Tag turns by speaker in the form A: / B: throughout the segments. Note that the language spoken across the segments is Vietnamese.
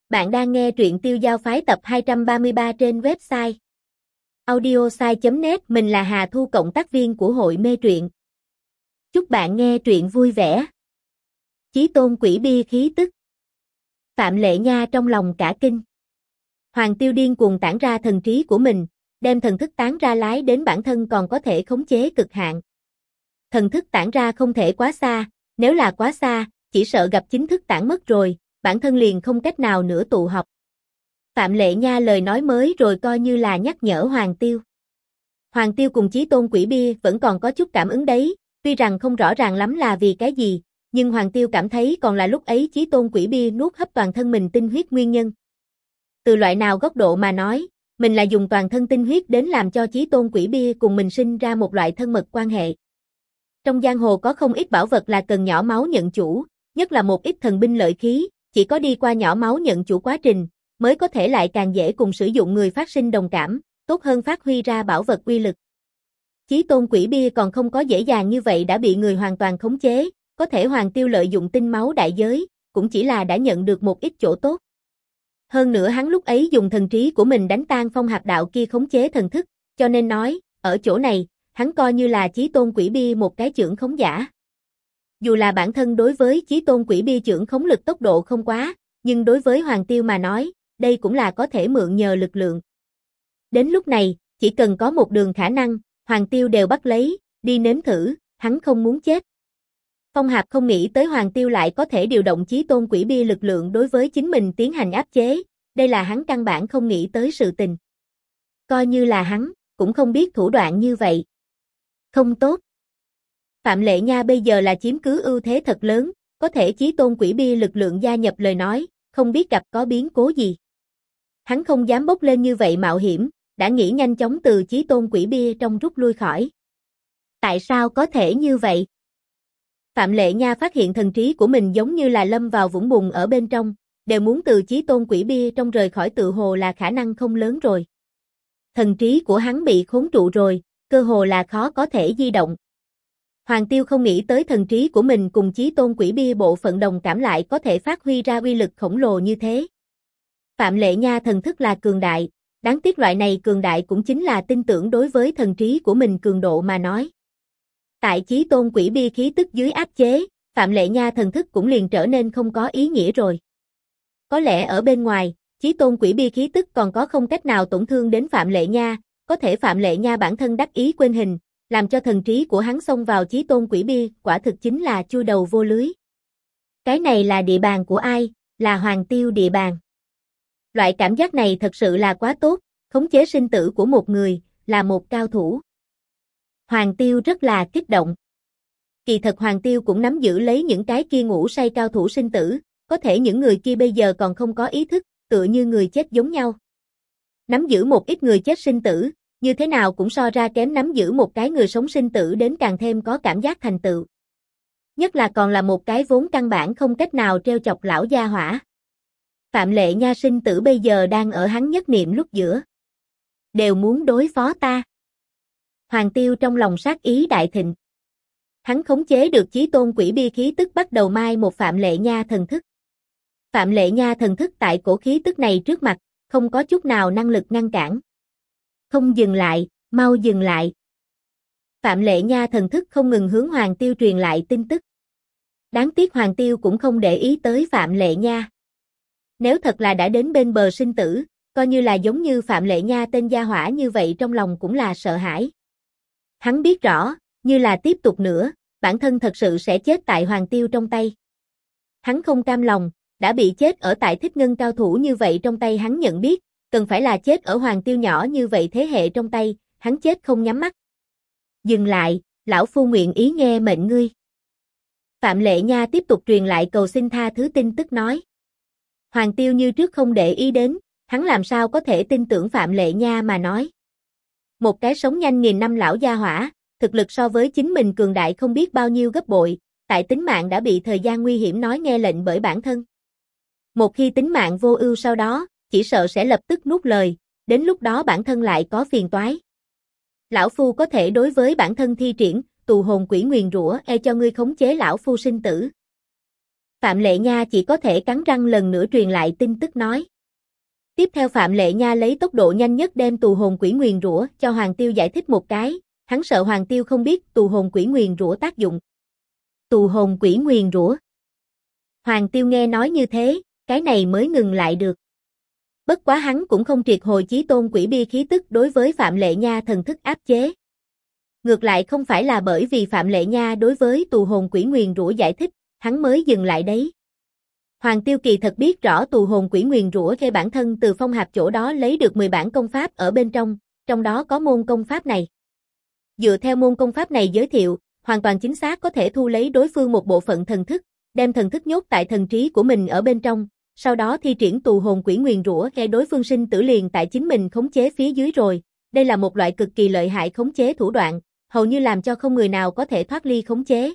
A: Bạn đang nghe truyện Tiêu Giao Phái tập 233 trên website audiosai.net. Mình là Hà Thu, cộng tác viên của hội mê truyện. Chúc bạn nghe truyện vui vẻ. Chí Tôn quỷ bia khí tức. Phạm Lệ Nha trong lòng cả kinh. Hoàng Tiêu điên cuồng tản ra thần trí của mình, đem thần thức tán ra lái đến bản thân còn có thể khống chế cực hạn. Thần thức tản ra không thể quá xa, nếu là quá xa, chỉ sợ gặp chính thức tản mất rồi, bản thân liền không cách nào nữa tụ họp. Phạm Lệ Nha lời nói mới rồi coi như là nhắc nhở Hoàng Tiêu. Hoàng Tiêu cùng Chí Tôn quỷ bia vẫn còn có chút cảm ứng đấy, tuy rằng không rõ ràng lắm là vì cái gì, nhưng Hoàng Tiêu cảm thấy còn là lúc ấy Chí Tôn quỷ bia nuốt hấp toàn thân mình tinh huyết nguyên nhân. Từ loại nào góc độ mà nói, mình là dùng toàn thân tinh huyết đến làm cho Chí Tôn quỷ bia cùng mình sinh ra một loại thân mật quan hệ. Trong giang hồ có không ít bảo vật là cần nhỏ máu nhận chủ, nhất là một ít thần binh lợi khí, chỉ có đi qua nhỏ máu nhận chủ quá trình, mới có thể lại càng dễ cùng sử dụng người phát sinh đồng cảm, tốt hơn phát huy ra bảo vật uy lực. Chí Tôn quỷ bia còn không có dễ dàng như vậy đã bị người hoàn toàn khống chế, có thể Hoàng Tiêu lợi dụng tinh máu đại giới, cũng chỉ là đã nhận được một ít chỗ tốt. Hơn nữa hắn lúc ấy dùng thần trí của mình đánh tan phong hạp đạo kia khống chế thần thức, cho nên nói, ở chỗ này, hắn coi như là Chí Tôn quỷ bia một cái chưởng khống giả. Dù là bản thân đối với Chí Tôn quỷ bia chưởng khống lực tốc độ không quá, nhưng đối với Hoàng Tiêu mà nói, đây cũng là có thể mượn nhờ lực lượng. Đến lúc này, chỉ cần có một đường khả năng, Hoàng Tiêu đều bắt lấy, đi nếm thử, hắn không muốn chết. Phong Hạp không nghĩ tới Hoàng Tiêu lại có thể điều động Chí Tôn quỷ bia lực lượng đối với chính mình tiến hành áp chế, đây là hắn căn bản không nghĩ tới sự tình. Coi như là hắn, cũng không biết thủ đoạn như vậy. Không tốt. Phạm Lệ Nha bây giờ là chiếm cứ ưu thế thật lớn, có thể Chí Tôn quỷ bia lực lượng gia nhập lời nói, không biết gặp có biến cố gì. Hắn không dám bốc lên như vậy mạo hiểm, đã nghĩ nhanh chóng từ Chí Tôn quỷ bia trong rút lui khỏi. Tại sao có thể như vậy? Phạm Lệ Nha phát hiện thần trí của mình giống như là lâm vào vũng bùn ở bên trong, đều muốn từ Chí Tôn quỷ bia trong rời khỏi tự hồ là khả năng không lớn rồi. Thần trí của hắn bị khốn trụ rồi, cơ hồ là khó có thể di động. Hoàng Tiêu không nghĩ tới thần trí của mình cùng Chí Tôn quỷ bia bộ phận đồng cảm lại có thể phát huy ra uy lực khổng lồ như thế. Phạm Lệ Nha thần thức là cường đại, đáng tiếc loại này cường đại cũng chính là tin tưởng đối với thần trí của mình cường độ mà nói. Tại Chí Tôn quỷ bia khí tức dưới áp chế, Phạm Lệ Nha thần thức cũng liền trở nên không có ý nghĩa rồi. Có lẽ ở bên ngoài, Chí Tôn quỷ bia khí tức còn có không cách nào tổn thương đến Phạm Lệ Nha, có thể Phạm Lệ Nha bản thân đắc ý quên hình, làm cho thần trí của hắn xông vào Chí Tôn quỷ bia, quả thực chính là chui đầu vô lưới. Cái này là địa bàn của ai? Là Hoàng Tiêu địa bàn. Loại cảm giác này thật sự là quá tốt, khống chế sinh tử của một người, là một cao thủ. Hoàng Tiêu rất là kích động. Kỳ thật Hoàng Tiêu cũng nắm giữ lấy những cái kia ngủ say cao thủ sinh tử, có thể những người kia bây giờ còn không có ý thức, tựa như người chết giống nhau. Nắm giữ một ít người chết sinh tử, như thế nào cũng so ra kém nắm giữ một cái người sống sinh tử đến càng thêm có cảm giác thành tựu. Nhất là còn là một cái vốn căn bản không cách nào treo chọc lão gia hỏa. Phạm Lệ Nha sinh tử bây giờ đang ở hắn nhất niệm lúc giữa. Đều muốn đối phó ta. Hoàng Tiêu trong lòng sát ý đại thịnh. Hắn khống chế được Chí Tôn quỷ bia khí tức bắt đầu mai một Phạm Lệ Nha thần thức. Phạm Lệ Nha thần thức tại cổ khí tức này trước mặt, không có chút nào năng lực ngăn cản. Không dừng lại, mau dừng lại. Phạm Lệ Nha thần thức không ngừng hướng Hoàng Tiêu truyền lại tin tức. Đáng tiếc Hoàng Tiêu cũng không để ý tới Phạm Lệ Nha. Nếu thật là đã đến bên bờ sinh tử, coi như là giống như Phạm Lệ Nha tên gia hỏa như vậy trong lòng cũng là sợ hãi. Hắn biết rõ, như là tiếp tục nữa, bản thân thật sự sẽ chết tại Hoàng Tiêu trong tay. Hắn không cam lòng, đã bị chết ở tại Thích Ngân cao thủ như vậy trong tay hắn nhận biết, cần phải là chết ở Hoàng Tiêu nhỏ như vậy thế hệ trong tay, hắn chết không nhắm mắt. Dừng lại, lão phu nguyện ý nghe mệnh ngươi. Phạm Lệ Nha tiếp tục truyền lại cầu xin tha thứ tin tức nói. Hoàng Tiêu như trước không để ý đến, hắn làm sao có thể tin tưởng Phạm Lệ Nha mà nói. Một cái sống nhanh nghìn năm lão gia hỏa, thực lực so với chính mình cường đại không biết bao nhiêu gấp bội, tại tính mạng đã bị thời gian nguy hiểm nói nghe lệnh bởi bản thân. Một khi tính mạng vô ưu sau đó, chỉ sợ sẽ lập tức nuốt lời, đến lúc đó bản thân lại có phiền toái. Lão phu có thể đối với bản thân thi triển, tù hồn quỷ nguyền rủa cho ngươi khống chế lão phu sinh tử. Phạm Lệ Nha chỉ có thể cắn răng lần nữa truyền lại tin tức nói. Tiếp theo Phạm Lệ Nha lấy tốc độ nhanh nhất đem tù hồn quỷ nguyền rủa cho Hoàng Tiêu giải thích một cái, hắn sợ Hoàng Tiêu không biết tù hồn quỷ nguyền rủa tác dụng. Tù hồn quỷ nguyền rủa. Hoàng Tiêu nghe nói như thế, cái này mới ngừng lại được. Bất quá hắn cũng không triệt hồi chí tôn quỷ bi khí tức đối với Phạm Lệ Nha thần thức áp chế. Ngược lại không phải là bởi vì Phạm Lệ Nha đối với tù hồn quỷ nguyền rủa giải thích, hắn mới dừng lại đấy. Hoàng Tiêu kỳ thật biết rõ tù hồn quỷ nguyền rủa khi bản thân từ Phong Hạp chỗ đó lấy được 10 bản công pháp ở bên trong đó có môn công pháp này. Dựa theo môn công pháp này giới thiệu, hoàn toàn chính xác có thể thu lấy đối phương một bộ phận thần thức, đem thần thức nhốt tại thần trí của mình ở bên trong, sau đó thi triển tù hồn quỷ nguyền rủa khi đối phương sinh tử liền tại chính mình khống chế phía dưới rồi. Đây là một loại cực kỳ lợi hại khống chế thủ đoạn, hầu như làm cho không người nào có thể thoát ly khống chế.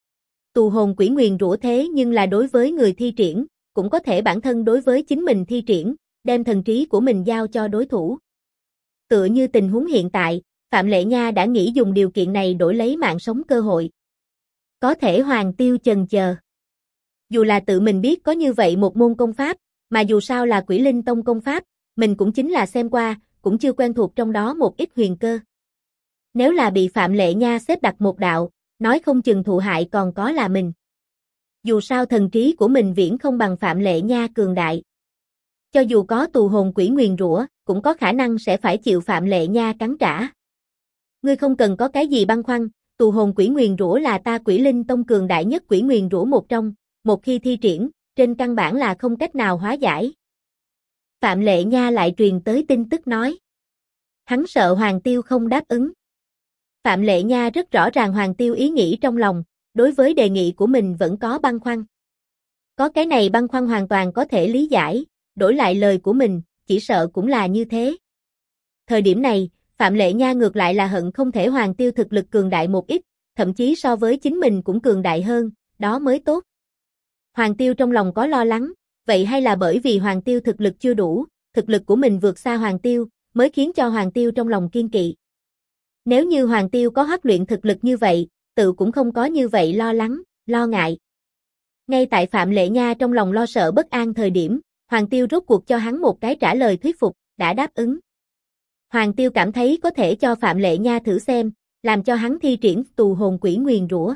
A: Tù hồn quỷ nguyền rủa thế nhưng là đối với người thi triển, cũng có thể bản thân đối với chính mình thi triển, đem thần trí của mình giao cho đối thủ. Tựa như tình huống hiện tại, Phạm Lệ Nha đã nghĩ dùng điều kiện này đổi lấy mạng sống cơ hội. Có thể Hoàng Tiêu chần chờ. Dù là tự mình biết có như vậy một môn công pháp, mà dù sao là Quỷ Linh Tông công pháp, mình cũng chính là xem qua, cũng chưa quen thuộc trong đó một ít huyền cơ. Nếu là bị Phạm Lệ Nha xếp đặt một đạo, nói không chừng thụ hại còn có là mình. Dù sao thần trí của mình viễn không bằng Phạm Lệ Nha cường đại. Cho dù có tù hồn quỷ nguyền rủa, cũng có khả năng sẽ phải chịu Phạm Lệ Nha cắn trả. Ngươi không cần có cái gì băn khoăn, tù hồn quỷ nguyền rủa là ta Quỷ Linh Tông cường đại nhất quỷ nguyền rủa một trong, một khi thi triển, trên căn bản là không cách nào hóa giải. Phạm Lệ Nha lại truyền tới tin tức nói. Hắn sợ Hoàng Tiêu không đáp ứng. Phạm Lệ Nha rất rõ ràng Hoàng Tiêu ý nghĩ trong lòng, đối với đề nghị của mình vẫn có băn khoăn. Có cái này băn khoăn hoàn toàn có thể lý giải, đổi lại lời của mình, chỉ sợ cũng là như thế. Thời điểm này, Phạm Lệ Nha ngược lại là hận không thể Hoàng Tiêu thực lực cường đại một ít, thậm chí so với chính mình cũng cường đại hơn, đó mới tốt. Hoàng Tiêu trong lòng có lo lắng, vậy hay là bởi vì Hoàng Tiêu thực lực chưa đủ, thực lực của mình vượt xa Hoàng Tiêu, mới khiến cho Hoàng Tiêu trong lòng kiên kỵ. Nếu như Hoàng Tiêu có huấn luyện thực lực như vậy, tự cũng không có như vậy lo lắng, lo ngại. Ngay tại Phạm Lệ Nha trong lòng lo sợ bất an thời điểm, Hoàng Tiêu rốt cuộc cho hắn một cái trả lời thuyết phục, đã đáp ứng. Hoàng Tiêu cảm thấy có thể cho Phạm Lệ Nha thử xem, làm cho hắn thi triển tù hồn quỷ nguyền rủa.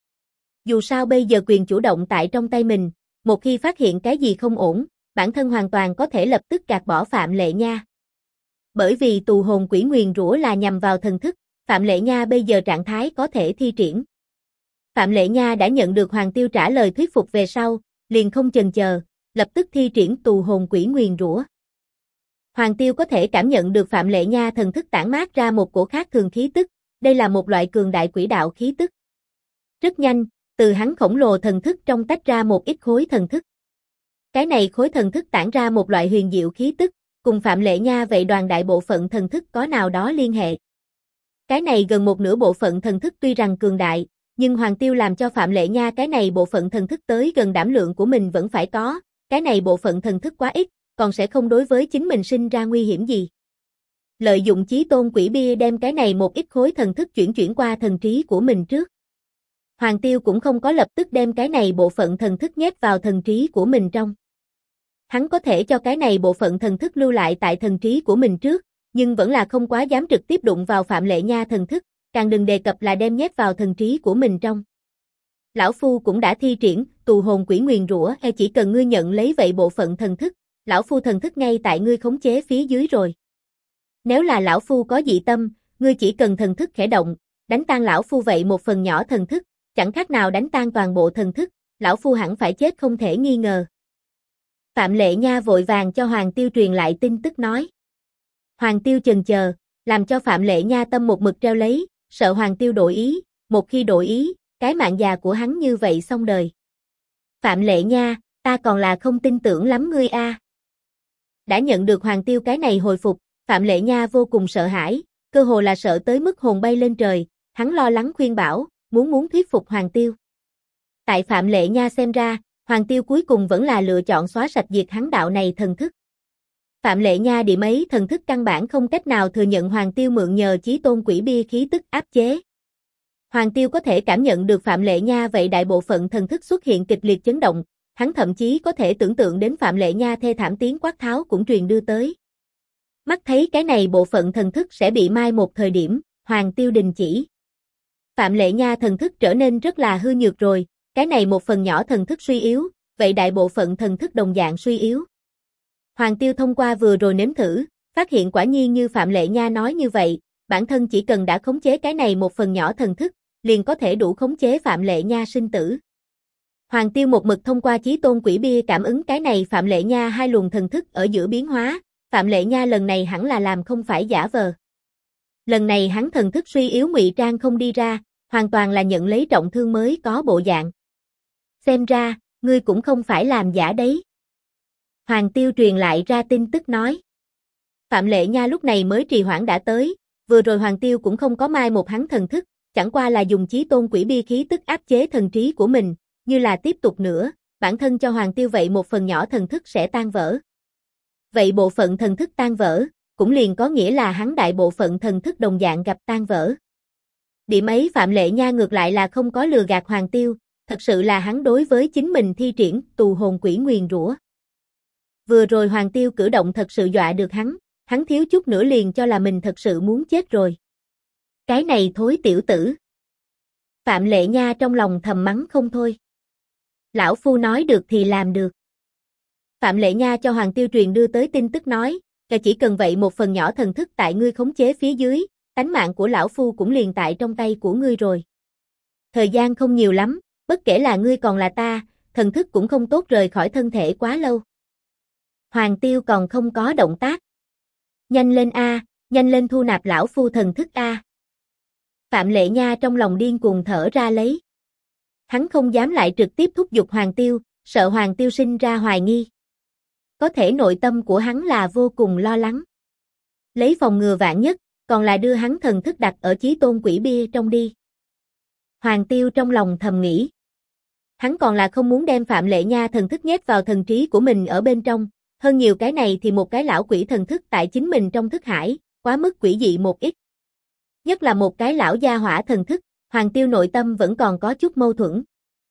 A: Dù sao bây giờ quyền chủ động tại trong tay mình, một khi phát hiện cái gì không ổn, bản thân hoàn toàn có thể lập tức gạt bỏ Phạm Lệ Nha. Bởi vì tù hồn quỷ nguyền rủa là nhằm vào thần thức, Phạm Lệ Nha bây giờ trạng thái có thể thi triển. Phạm Lệ Nha đã nhận được Hoàng Tiêu trả lời thuyết phục về sau, liền không chần chờ, lập tức thi triển tù hồn quỷ nguyền rủa. Hoàng Tiêu có thể cảm nhận được Phạm Lệ Nha thần thức tản mát ra một cổ khác thường khí tức, đây là một loại cường đại quỷ đạo khí tức. Rất nhanh, từ hắn khổng lồ thần thức trong tách ra một ít khối thần thức. Cái này khối thần thức tản ra một loại huyền diệu khí tức, cùng Phạm Lệ Nha vậy đoàn đại bộ phận thần thức có nào đó liên hệ. Cái này gần một nửa bộ phận thần thức tuy rằng cường đại, nhưng Hoàng Tiêu làm cho Phạm Lệ Nha cái này bộ phận thần thức tới gần đảm lượng của mình vẫn phải có, cái này bộ phận thần thức quá ít, còn sẽ không đối với chính mình sinh ra nguy hiểm gì. Lợi dụng chí tôn quỷ bia đem cái này một ít khối thần thức chuyển qua thần trí của mình trước. Hoàng Tiêu cũng không có lập tức đem cái này bộ phận thần thức nhét vào thần trí của mình trong. Hắn có thể cho cái này bộ phận thần thức lưu lại tại thần trí của mình trước, nhưng vẫn là không quá dám trực tiếp đụng vào Phạm Lệ Nha thần thức, càng đừng đề cập là đem nhét vào thần trí của mình trong. Lão Phu cũng đã thi triển tù hồn quỷ nguyền rủa, hay chỉ cần ngươi nhận lấy vậy bộ phận thần thức, Lão Phu thần thức ngay tại ngươi khống chế phía dưới rồi. Nếu là Lão Phu có dị tâm, ngươi chỉ cần thần thức khẽ động, đánh tan Lão Phu vậy một phần nhỏ thần thức, chẳng khác nào đánh tan toàn bộ thần thức, Lão Phu hẳn phải chết không thể nghi ngờ. Phạm Lệ Nha vội vàng cho Hoàng Tiêu truyền lại tin tức nói. Hoàng Tiêu chần chờ, làm cho Phạm Lệ Nha tâm một mực treo lấy, sợ Hoàng Tiêu đổi ý, một khi đổi ý, cái mạng già của hắn như vậy xong đời. Phạm Lệ Nha, ta còn là không tin tưởng lắm ngươi a. Đã nhận được Hoàng Tiêu cái này hồi phục, Phạm Lệ Nha vô cùng sợ hãi, cơ hồ là sợ tới mức hồn bay lên trời, hắn lo lắng khuyên bảo, muốn thuyết phục Hoàng Tiêu. Tại Phạm Lệ Nha xem ra, Hoàng Tiêu cuối cùng vẫn là lựa chọn xóa sạch diệt hắn đạo này thần thức. Phạm Lệ Nha điểm ấy thần thức căn bản không cách nào thừa nhận Hoàng Tiêu mượn nhờ chí tôn quỷ bia khí tức áp chế. Hoàng Tiêu có thể cảm nhận được Phạm Lệ Nha vậy đại bộ phận thần thức xuất hiện kịch liệt chấn động, hắn thậm chí có thể tưởng tượng đến Phạm Lệ Nha thê thảm tiếng quát tháo cũng truyền đưa tới. Mắt thấy cái này bộ phận thần thức sẽ bị mai một thời điểm, Hoàng Tiêu đình chỉ. Phạm Lệ Nha thần thức trở nên rất là hư nhược rồi, cái này một phần nhỏ thần thức suy yếu, vậy đại bộ phận thần thức đồng dạng suy yếu. Hoàng Tiêu thông qua vừa rồi nếm thử, phát hiện quả nhiên như Phạm Lệ Nha nói như vậy, bản thân chỉ cần đã khống chế cái này một phần nhỏ thần thức, liền có thể đủ khống chế Phạm Lệ Nha sinh tử. Hoàng Tiêu một mực thông qua chí tôn quỷ bia cảm ứng cái này Phạm Lệ Nha hai luồng thần thức ở giữa biến hóa, Phạm Lệ Nha lần này hẳn là làm không phải giả vờ. Lần này hắn thần thức suy yếu ngụy trang không đi ra, hoàn toàn là nhận lấy trọng thương mới có bộ dạng. Xem ra, ngươi cũng không phải làm giả đấy. Hoàng Tiêu truyền lại ra tin tức nói. Phạm Lệ Nha lúc này mới trì hoãn đã tới, vừa rồi Hoàng Tiêu cũng không có mai một hắn thần thức, chẳng qua là dùng chí tôn quỷ bia khí tức áp chế thần trí của mình, như là tiếp tục nữa, bản thân cho Hoàng Tiêu vậy một phần nhỏ thần thức sẽ tan vỡ. Vậy bộ phận thần thức tan vỡ, cũng liền có nghĩa là hắn đại bộ phận thần thức đồng dạng gặp tan vỡ. Điểm ấy Phạm Lệ Nha ngược lại là không có lừa gạt Hoàng Tiêu, thật sự là hắn đối với chính mình thi triển tù hồn quỷ nguyền rủa. Vừa rồi Hoàng Tiêu cử động thật sự dọa được hắn thiếu chút nữa liền cho là mình thật sự muốn chết rồi. Cái này thối tiểu tử. Phạm Lệ Nha trong lòng thầm mắng không thôi. Lão phu nói được thì làm được. Phạm Lệ Nha cho Hoàng Tiêu truyền đưa tới tin tức nói, chỉ cần vậy một phần nhỏ thần thức tại ngươi khống chế phía dưới, tánh mạng của lão phu cũng liền tại trong tay của ngươi rồi. Thời gian không nhiều lắm, bất kể là ngươi còn là ta, thần thức cũng không tốt rời khỏi thân thể quá lâu. Hoàng Tiêu còn không có động tác. Nhanh lên a, nhanh lên thu nạp lão phu thần thức a. Phạm Lệ Nha trong lòng điên cuồng thở ra lấy. Hắn không dám lại trực tiếp thúc giục Hoàng Tiêu, sợ Hoàng Tiêu sinh ra hoài nghi. Có thể nội tâm của hắn là vô cùng lo lắng. Lấy phòng ngừa vạn nhất, còn là đưa hắn thần thức đặt ở chí tôn quỷ bia trong đi. Hoàng Tiêu trong lòng thầm nghĩ. Hắn còn là không muốn đem Phạm Lệ Nha thần thức nhét vào thần trí của mình ở bên trong, hơn nhiều cái này thì một cái lão quỷ thần thức tại chính mình trong thức hải, quá mức quỷ dị một ít. Nhất là một cái lão gia hỏa thần thức, Hoàng Tiêu nội tâm vẫn còn có chút mâu thuẫn.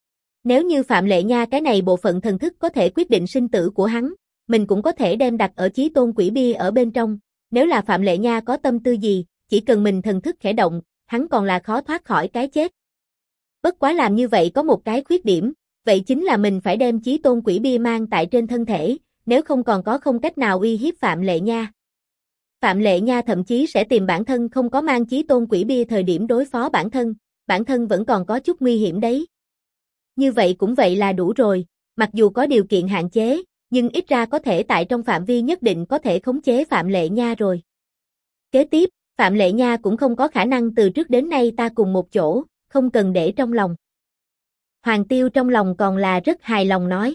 A: Nếu như Phạm Lệ Nha cái này bộ phận thần thức có thể quyết định sinh tử của hắn, mình cũng có thể đem đặt ở chí tôn quỷ bia ở bên trong, nếu là Phạm Lệ Nha có tâm tư gì, chỉ cần mình thần thức khẽ động, hắn còn là khó thoát khỏi cái chết. Bất quá làm như vậy có một cái khuyết điểm, vậy chính là mình phải đem chí tôn quỷ bia mang tại trên thân thể, nếu không còn có không cách nào uy hiếp Phạm Lệ Nha. Phạm Lệ Nha thậm chí sẽ tìm bản thân không có mang chí tôn quỷ bia thời điểm đối phó bản thân vẫn còn có chút nguy hiểm đấy. Như vậy cũng vậy là đủ rồi, mặc dù có điều kiện hạn chế, nhưng ít ra có thể tại trong phạm vi nhất định có thể khống chế Phạm Lệ Nha rồi. Kế tiếp, Phạm Lệ Nha cũng không có khả năng từ trước đến nay ta cùng một chỗ, không cần để trong lòng. Hoàng Tiêu trong lòng còn là rất hài lòng nói.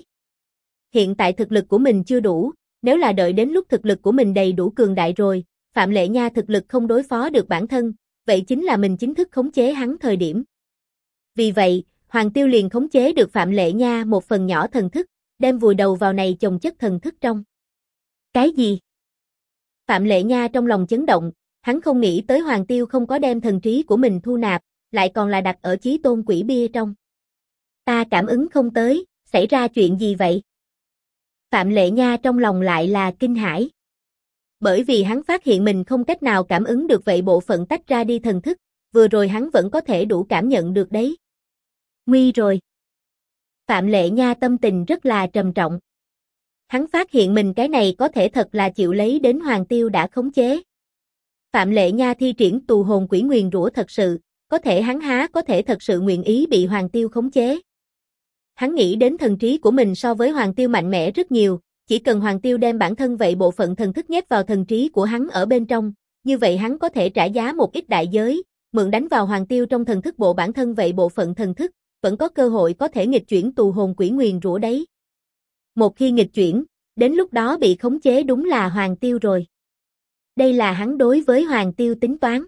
A: Hiện tại thực lực của mình chưa đủ, nếu là đợi đến lúc thực lực của mình đầy đủ cường đại rồi, Phạm Lệ Nha thực lực không đối phó được bản thân, vậy chính là mình chính thức khống chế hắn thời điểm. Vì vậy, Hoàng Tiêu liền khống chế được Phạm Lệ Nha một phần nhỏ thần thức, đem vùi đầu vào này chồng chất thần thức trong. Cái gì? Phạm Lệ Nha trong lòng chấn động, hắn không nghĩ tới Hoàng Tiêu không có đem thần trí của mình thu nạp, lại còn là đặt ở chí tôn quỷ bia trong. Ta cảm ứng không tới, xảy ra chuyện gì vậy? Phạm Lệ Nha trong lòng lại là kinh hãi. Bởi vì hắn phát hiện mình không cách nào cảm ứng được vậy bộ phận tách ra đi thần thức, vừa rồi hắn vẫn có thể đủ cảm nhận được đấy. Nguy rồi. Phạm Lệ Nha tâm tình rất là trầm trọng. Hắn phát hiện mình cái này có thể thật là chịu lấy đến Hoàng Tiêu đã khống chế. Phạm Lệ Nha thi triển tù hồn quỷ nguyền rủa thật sự, có thể hắn há có thể thật sự nguyện ý bị Hoàng Tiêu khống chế. Hắn nghĩ đến thần trí của mình so với Hoàng Tiêu mạnh mẽ rất nhiều, chỉ cần Hoàng Tiêu đem bản thân vậy bộ phận thần thức nhét vào thần trí của hắn ở bên trong, như vậy hắn có thể trả giá một ít đại giới, mượn đánh vào Hoàng Tiêu trong thần thức bộ bản thân vậy bộ phận thần thức, vẫn có cơ hội có thể nghịch chuyển tù hồn quỷ nguyền rủa đấy. Một khi nghịch chuyển, đến lúc đó bị khống chế đúng là Hoàng Tiêu rồi. Đây là hắn đối với Hoàng Tiêu tính toán.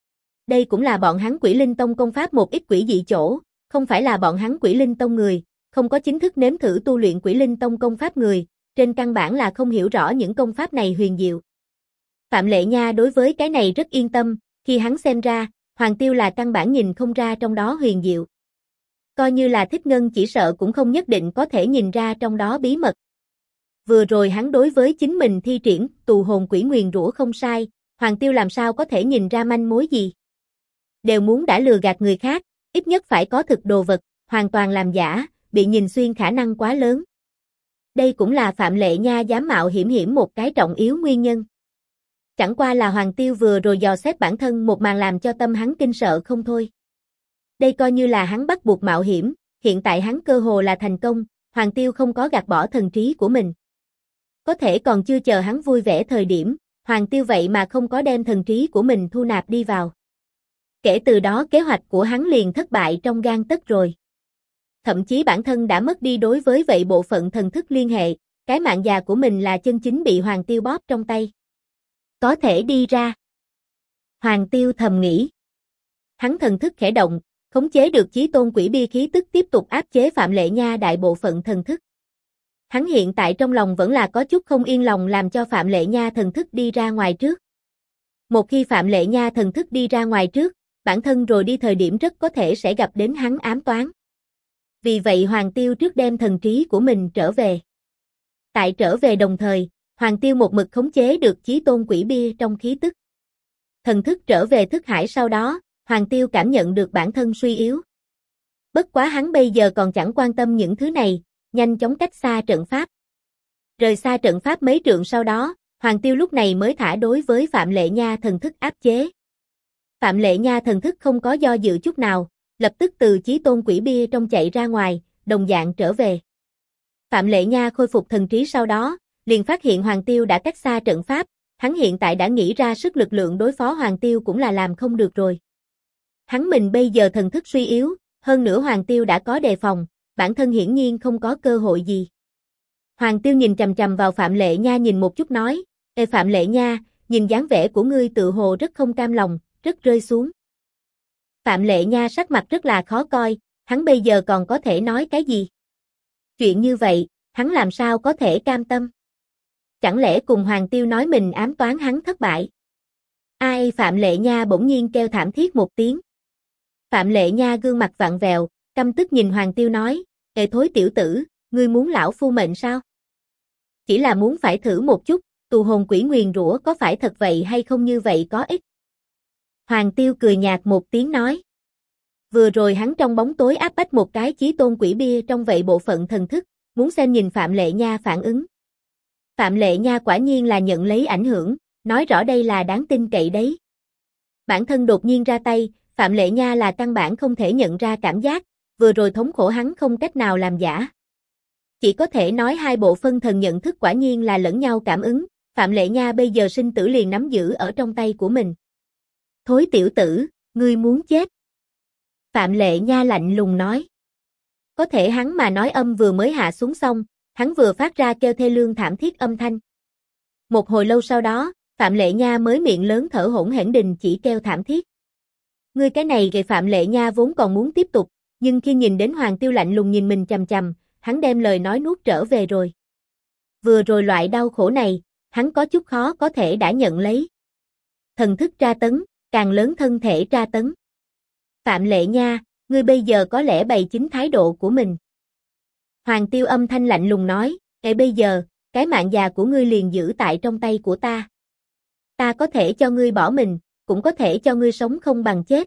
A: Đây cũng là bọn hắn Quỷ Linh Tông công pháp một ít quỷ dị chỗ, không phải là bọn hắn Quỷ Linh Tông người, không có chính thức nếm thử tu luyện Quỷ Linh Tông công pháp người, trên căn bản là không hiểu rõ những công pháp này huyền diệu. Phạm Lệ Nha đối với cái này rất yên tâm, khi hắn xem ra, Hoàng Tiêu là căn bản nhìn không ra trong đó huyền diệu. Coi như là Thích Ngân chỉ sợ cũng không nhất định có thể nhìn ra trong đó bí mật. Vừa rồi hắn đối với chính mình thi triển tù hồn quỷ nguyền rủa không sai, Hoàng Tiêu làm sao có thể nhìn ra manh mối gì. Đều muốn đã lừa gạt người khác, ít nhất phải có thực đồ vật, hoàn toàn làm giả, bị nhìn xuyên khả năng quá lớn. Đây cũng là Phạm Lệ Nha dám mạo hiểm một cái trọng yếu nguyên nhân. Chẳng qua là Hoàng Tiêu vừa rồi dò xét bản thân một màn làm cho tâm hắn kinh sợ không thôi. Đây coi như là hắn bắt buộc mạo hiểm, hiện tại hắn cơ hồ là thành công, Hoàng Tiêu không có gạt bỏ thần trí của mình. Có thể còn chưa chờ hắn vui vẻ thời điểm, Hoàng Tiêu vậy mà không có đem thần trí của mình thu nạp đi vào. Kể từ đó kế hoạch của hắn liền thất bại trong gang tấc rồi. Thậm chí bản thân đã mất đi đối với vậy bộ phận thần thức liên hệ, cái mạng già của mình là chân chính bị Hoàng Tiêu bóp trong tay. Có thể đi ra. Hoàng Tiêu thầm nghĩ. Hắn thần thức khẽ động, khống chế được chí tôn quỷ bia khí tức tiếp tục áp chế Phạm Lệ Nha đại bộ phận thần thức. Hắn hiện tại trong lòng vẫn là có chút không yên lòng làm cho Phạm Lệ Nha thần thức đi ra ngoài trước. Một khi Phạm Lệ Nha thần thức đi ra ngoài trước, bản thân rồi đi thời điểm rất có thể sẽ gặp đến hắn ám toán. Vì vậy Hoàng Tiêu trước đem thần trí của mình trở về. Tại trở về đồng thời, Hoàng Tiêu một mực khống chế được chí tôn quỷ bia trong khí tức. Thần thức trở về thức hải sau đó, Hoàng Tiêu cảm nhận được bản thân suy yếu. Bất quá hắn bây giờ còn chẳng quan tâm những thứ này, nhanh chóng cách xa trận pháp. Rời xa trận pháp mấy trượng sau đó, Hoàng Tiêu lúc này mới thả đối với Phạm Lệ Nha thần thức áp chế. Phạm Lệ Nha thần thức không có do dự chút nào, lập tức từ chí tôn quỷ bia trong chạy ra ngoài, đồng dạng trở về. Phạm Lệ Nha khôi phục thần trí sau đó, liền phát hiện Hoàng Tiêu đã cách xa trận pháp, hắn hiện tại đã nghĩ ra sức lực lượng đối phó Hoàng Tiêu cũng là làm không được rồi. Hắn mình bây giờ thần thức suy yếu, hơn nữa Hoàng Tiêu đã có đề phòng, bản thân hiển nhiên không có cơ hội gì. Hoàng Tiêu nhìn chằm chằm vào Phạm Lệ Nha nhìn một chút nói, Ê Phạm Lệ Nha, nhìn dáng vẻ của ngươi tự hồ rất không cam lòng, rất rơi xuống. Phạm Lệ Nha sắc mặt rất là khó coi, hắn bây giờ còn có thể nói cái gì? Chuyện như vậy, hắn làm sao có thể cam tâm? Chẳng lẽ cùng Hoàng Tiêu nói mình ám toán hắn thất bại? Ai Phạm Lệ Nha bỗng nhiên kêu thảm thiết một tiếng. Phạm Lệ Nha gương mặt vặn vẹo, căm tức nhìn Hoàng Tiêu nói, Ê thối tiểu tử, ngươi muốn lão phu mệnh sao? Chỉ là muốn phải thử một chút, tù hồn quỷ nguyền rủa có phải thật vậy hay không như vậy có ích? Hoàng Tiêu cười nhạt một tiếng nói. Vừa rồi hắn trong bóng tối áp bách một cái chí tôn quỷ bia trong vậy bộ phận thần thức, muốn xem nhìn Phạm Lệ Nha phản ứng. Phạm Lệ Nha quả nhiên là nhận lấy ảnh hưởng, nói rõ đây là đáng tin cậy đấy. Bản thân đột nhiên ra tay, Phạm Lệ Nha là căn bản không thể nhận ra cảm giác, vừa rồi thống khổ hắn không cách nào làm giả. Chỉ có thể nói hai bộ phân thần nhận thức quả nhiên là lẫn nhau cảm ứng, Phạm Lệ Nha bây giờ sinh tử liền nắm giữ ở trong tay của mình. Thối tiểu tử, ngươi muốn chết. Phạm Lệ Nha lạnh lùng nói. Có thể hắn mà nói âm vừa mới hạ xuống xong, hắn vừa phát ra kêu thê lương thảm thiết âm thanh. Một hồi lâu sau đó, Phạm Lệ Nha mới miệng lớn thở hổn hển đình chỉ kêu thảm thiết. Ngươi cái này gây Phạm Lệ Nha vốn còn muốn tiếp tục, nhưng khi nhìn đến Hoàng Tiêu lạnh lùng nhìn mình chằm chằm, hắn đem lời nói nuốt trở về rồi. Vừa rồi loại đau khổ này, hắn có chút khó có thể đã nhận lấy. Thần thức tra tấn, càng lớn thân thể tra tấn. Phạm Lệ Nha, ngươi bây giờ có lẽ bày chính thái độ của mình. Hoàng Tiêu âm thanh lạnh lùng nói, Ê bây giờ, cái mạng già của ngươi liền giữ tại trong tay của ta. Ta có thể cho ngươi bỏ mình, cũng có thể cho ngươi sống không bằng chết.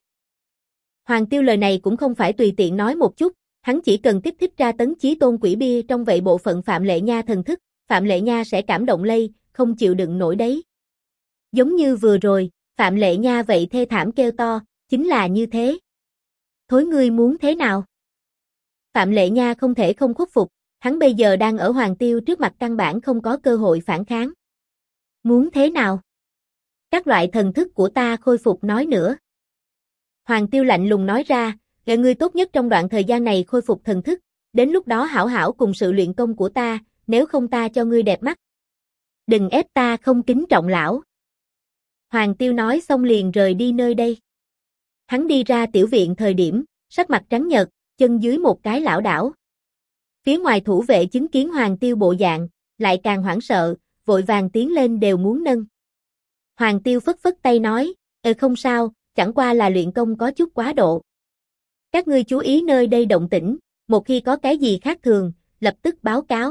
A: Hoàng Tiêu lời này cũng không phải tùy tiện nói một chút, hắn chỉ cần kích thích tra tấn chí tôn quỷ bia trong vậy bộ phận Phạm Lệ Nha thần thức, Phạm Lệ Nha sẽ cảm động lây, không chịu đựng nổi đấy. Giống như vừa rồi, Phạm Lệ Nha vậy thê thảm kêu to, chính là như thế. Thối ngươi muốn thế nào? Phạm Lệ Nha không thể không khuất phục, hắn bây giờ đang ở Hoàng Tiêu trước mặt căn bản không có cơ hội phản kháng. Muốn thế nào? Các loại thần thức của ta khôi phục nói nữa. Hoàng Tiêu lạnh lùng nói ra, Gợi ngươi tốt nhất trong đoạn thời gian này khôi phục thần thức, đến lúc đó hảo hảo cùng sự luyện công của ta, nếu không ta cho ngươi đẹp mắt. Đừng ép ta không kính trọng lão. Hoàng Tiêu nói xong liền rời đi nơi đây. Hắn đi ra tiểu viện thời điểm, sắc mặt trắng nhợt, chân dưới một cái lảo đảo. Phía ngoài thủ vệ chứng kiến Hoàng Tiêu bộ dạng, lại càng hoảng sợ, vội vàng tiến lên đều muốn nâng. Hoàng Tiêu phất phất tay nói, không sao, chẳng qua là luyện công có chút quá độ. Các ngươi chú ý nơi đây động tĩnh, một khi có cái gì khác thường, lập tức báo cáo.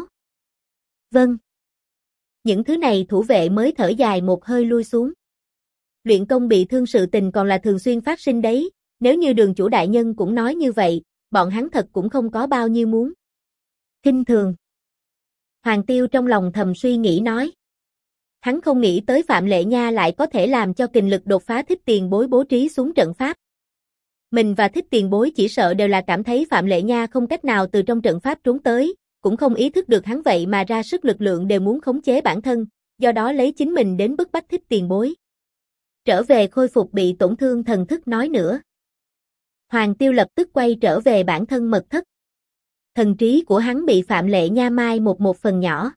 A: Vâng. Những thứ này thủ vệ mới thở dài một hơi lui xuống. Luyện công bị thương sự tình còn là thường xuyên phát sinh đấy, nếu như Đường chủ đại nhân cũng nói như vậy, bọn hắn thật cũng không có bao nhiêu muốn. Kinh thường. Hoàng Tiêu trong lòng thầm suy nghĩ nói. Hắn không nghĩ tới Phạm Lệ Nha lại có thể làm cho kình lực đột phá Thích Tiền Bối bố trí xuống trận pháp. Mình và Thích Tiền Bối chỉ sợ đều là cảm thấy Phạm Lệ Nha không cách nào từ trong trận pháp trốn tới, cũng không ý thức được hắn vậy mà ra sức lực lượng đều muốn khống chế bản thân, do đó lấy chính mình đến bức bách Thích Tiền Bối. Trở về khôi phục bị tổn thương thần thức nói nữa. Hoàng Tiêu lập tức quay trở về bản thân mật thất. Thần trí của hắn bị Phạm Lệ Nha mai một phần nhỏ.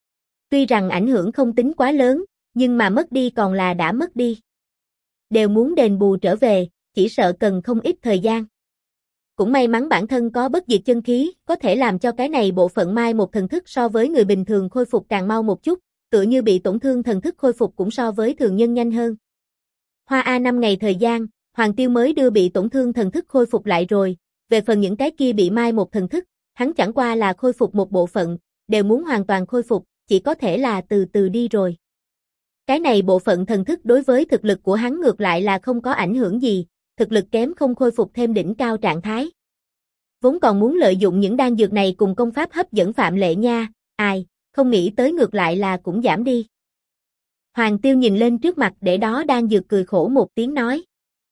A: Tuy rằng ảnh hưởng không tính quá lớn, nhưng mà mất đi còn là đã mất đi. Đều muốn đền bù trở về, chỉ sợ cần không ít thời gian. Cũng may mắn bản thân có bất diệt chân khí, có thể làm cho cái này bộ phận mai một thần thức so với người bình thường khôi phục càng mau một chút, tựa như bị tổn thương thần thức khôi phục cũng so với thường nhân nhanh hơn. Hoa A 5 ngày thời gian, Hoàng Tiêu mới đưa bị tổn thương thần thức khôi phục lại rồi, về phần những cái kia bị mai một thần thức, hắn chẳng qua là khôi phục một bộ phận, đều muốn hoàn toàn khôi phục, chỉ có thể là từ từ đi rồi. Cái này bộ phận thần thức đối với thực lực của hắn ngược lại là không có ảnh hưởng gì, thực lực kém không khôi phục thêm đỉnh cao trạng thái. Vốn còn muốn lợi dụng những đan dược này cùng công pháp hấp dẫn Phạm Lệ Nha, không nghĩ tới ngược lại là cũng giảm đi. Hoàng Tiêu nhìn lên trước mặt để đó đan dược cười khổ một tiếng nói.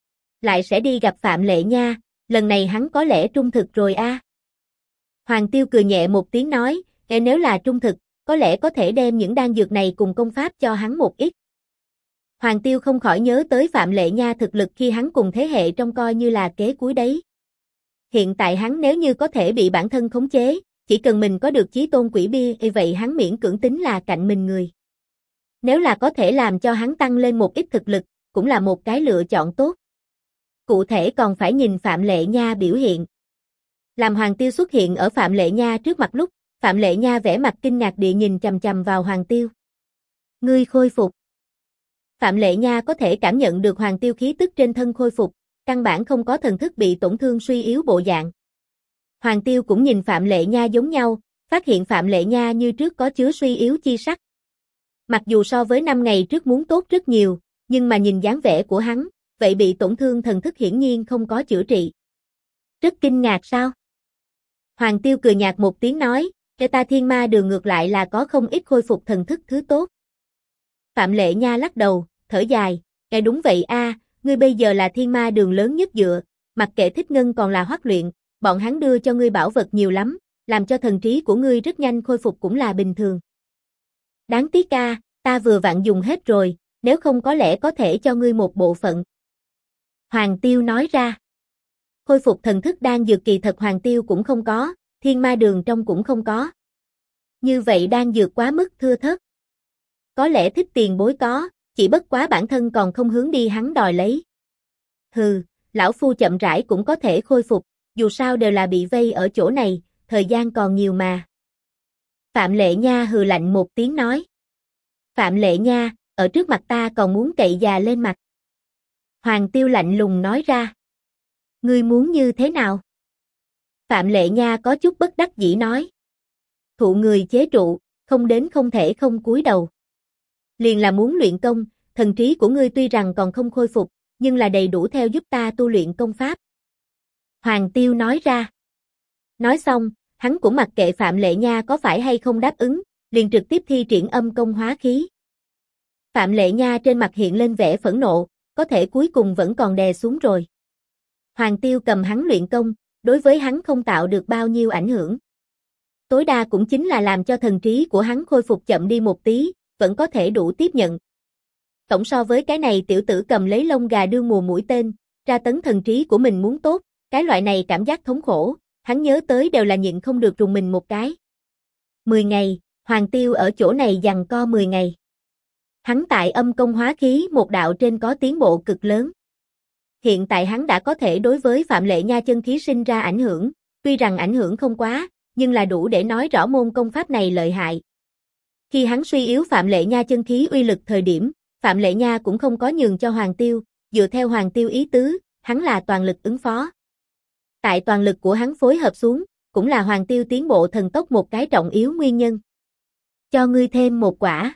A: Lại sẽ đi gặp Phạm Lệ Nha, lần này hắn có lẽ trung thực rồi a. Hoàng Tiêu cười nhẹ một tiếng nói, nếu là trung thực, có lẽ có thể đem những đan dược này cùng công pháp cho hắn một ít. Hoàng Tiêu không khỏi nhớ tới Phạm Lệ Nha thực lực khi hắn cùng thế hệ trong coi như là kế cuối đấy. Hiện tại hắn nếu như có thể bị bản thân khống chế, chỉ cần mình có được chí tôn quỷ bia vậy hắn miễn cưỡng tính là cạnh mình người. Nếu là có thể làm cho hắn tăng lên một ít thực lực, cũng là một cái lựa chọn tốt. Cụ thể còn phải nhìn Phạm Lệ Nha biểu hiện. Làm Hoàng Tiêu xuất hiện ở Phạm Lệ Nha trước mặt lúc, Phạm Lệ Nha vẻ mặt kinh ngạc địa nhìn chằm chằm vào Hoàng Tiêu. Ngươi khôi phục. Phạm Lệ Nha có thể cảm nhận được Hoàng Tiêu khí tức trên thân khôi phục, căn bản không có thần thức bị tổn thương suy yếu bộ dạng. Hoàng Tiêu cũng nhìn Phạm Lệ Nha giống nhau, phát hiện Phạm Lệ Nha như trước có chứa suy yếu chi sắc. Mặc dù so với 5 ngày trước muốn tốt rất nhiều, nhưng mà nhìn dáng vẻ của hắn, vậy bị tổn thương thần thức hiển nhiên không có chữa trị. Rất kinh ngạc sao? Hoàng Tiêu cười nhạt một tiếng nói, cho ta Thiên Ma Đường ngược lại là có không ít khôi phục thần thức thứ tốt. Phạm Lệ Nha lắc đầu, thở dài, đúng vậy a, ngươi bây giờ là Thiên Ma Đường lớn nhất dựa, mặc kệ Thích Ngân còn là Hoắc Luyện, bọn hắn đưa cho ngươi bảo vật nhiều lắm, làm cho thần trí của ngươi rất nhanh khôi phục cũng là bình thường. Đáng tiếc a, ta vừa vặn dùng hết rồi, nếu không có lẽ có thể cho ngươi một bộ phận. Hoàng Tiêu nói ra. Khôi phục thần thức đan dược kỳ thật Hoàng Tiêu cũng không có, Thiên Ma Đường trong cũng không có. Như vậy đan dược quá mức thưa thớt. Có lẽ Thích Tiền Bối có, chỉ bất quá bản thân còn không hướng đi hắn đòi lấy. Hừ, lão phu chậm rãi cũng có thể khôi phục, dù sao đều là bị vây ở chỗ này, thời gian còn nhiều mà. Phạm Lệ Nha hừ lạnh một tiếng nói. Phạm Lệ Nha, ở trước mặt ta còn muốn cậy già lên mặt. Hoàng Tiêu lạnh lùng nói ra. Ngươi muốn như thế nào? Phạm Lệ Nha có chút bất đắc dĩ nói. Thụ người chế trụ, không đến không thể không cúi đầu. Liền là muốn luyện công, thần trí của ngươi tuy rằng còn không khôi phục, nhưng là đầy đủ theo giúp ta tu luyện công pháp. Hoàng Tiêu nói ra. Nói xong, hắn cũng mặc kệ Phạm Lệ Nha có phải hay không đáp ứng, liền trực tiếp thi triển âm công hóa khí. Phạm Lệ Nha trên mặt hiện lên vẻ phẫn nộ, có thể cuối cùng vẫn còn đè xuống rồi. Hoàng Tiêu cầm hắn luyện công, đối với hắn không tạo được bao nhiêu ảnh hưởng. Tối đa cũng chính là làm cho thần trí của hắn khôi phục chậm đi một tí, vẫn có thể đủ tiếp nhận. Tổng so với cái này tiểu tử cầm lấy lông gà đương mùa mũi tên, tra tấn thần trí của mình muốn tốt, cái loại này cảm giác thống khổ, hắn nhớ tới đều là nhịn không được rùng mình một cái. 10 ngày, Hoàng Tiêu ở chỗ này giằng co 10 ngày. Hắn tại âm công hóa khí một đạo trên có tiến bộ cực lớn. Hiện tại hắn đã có thể đối với Phạm Lệ Nha chân khí sinh ra ảnh hưởng, tuy rằng ảnh hưởng không quá, nhưng là đủ để nói rõ môn công pháp này lợi hại. Khi hắn suy yếu Phạm Lệ Nha chân khí uy lực thời điểm, Phạm Lệ Nha cũng không có nhường cho Hoàng Tiêu, dựa theo Hoàng Tiêu ý tứ, hắn là toàn lực ứng phó. Tại toàn lực của hắn phối hợp xuống, cũng là Hoàng Tiêu tiến bộ thần tốc một cái trọng yếu nguyên nhân. Cho ngươi thêm một quả.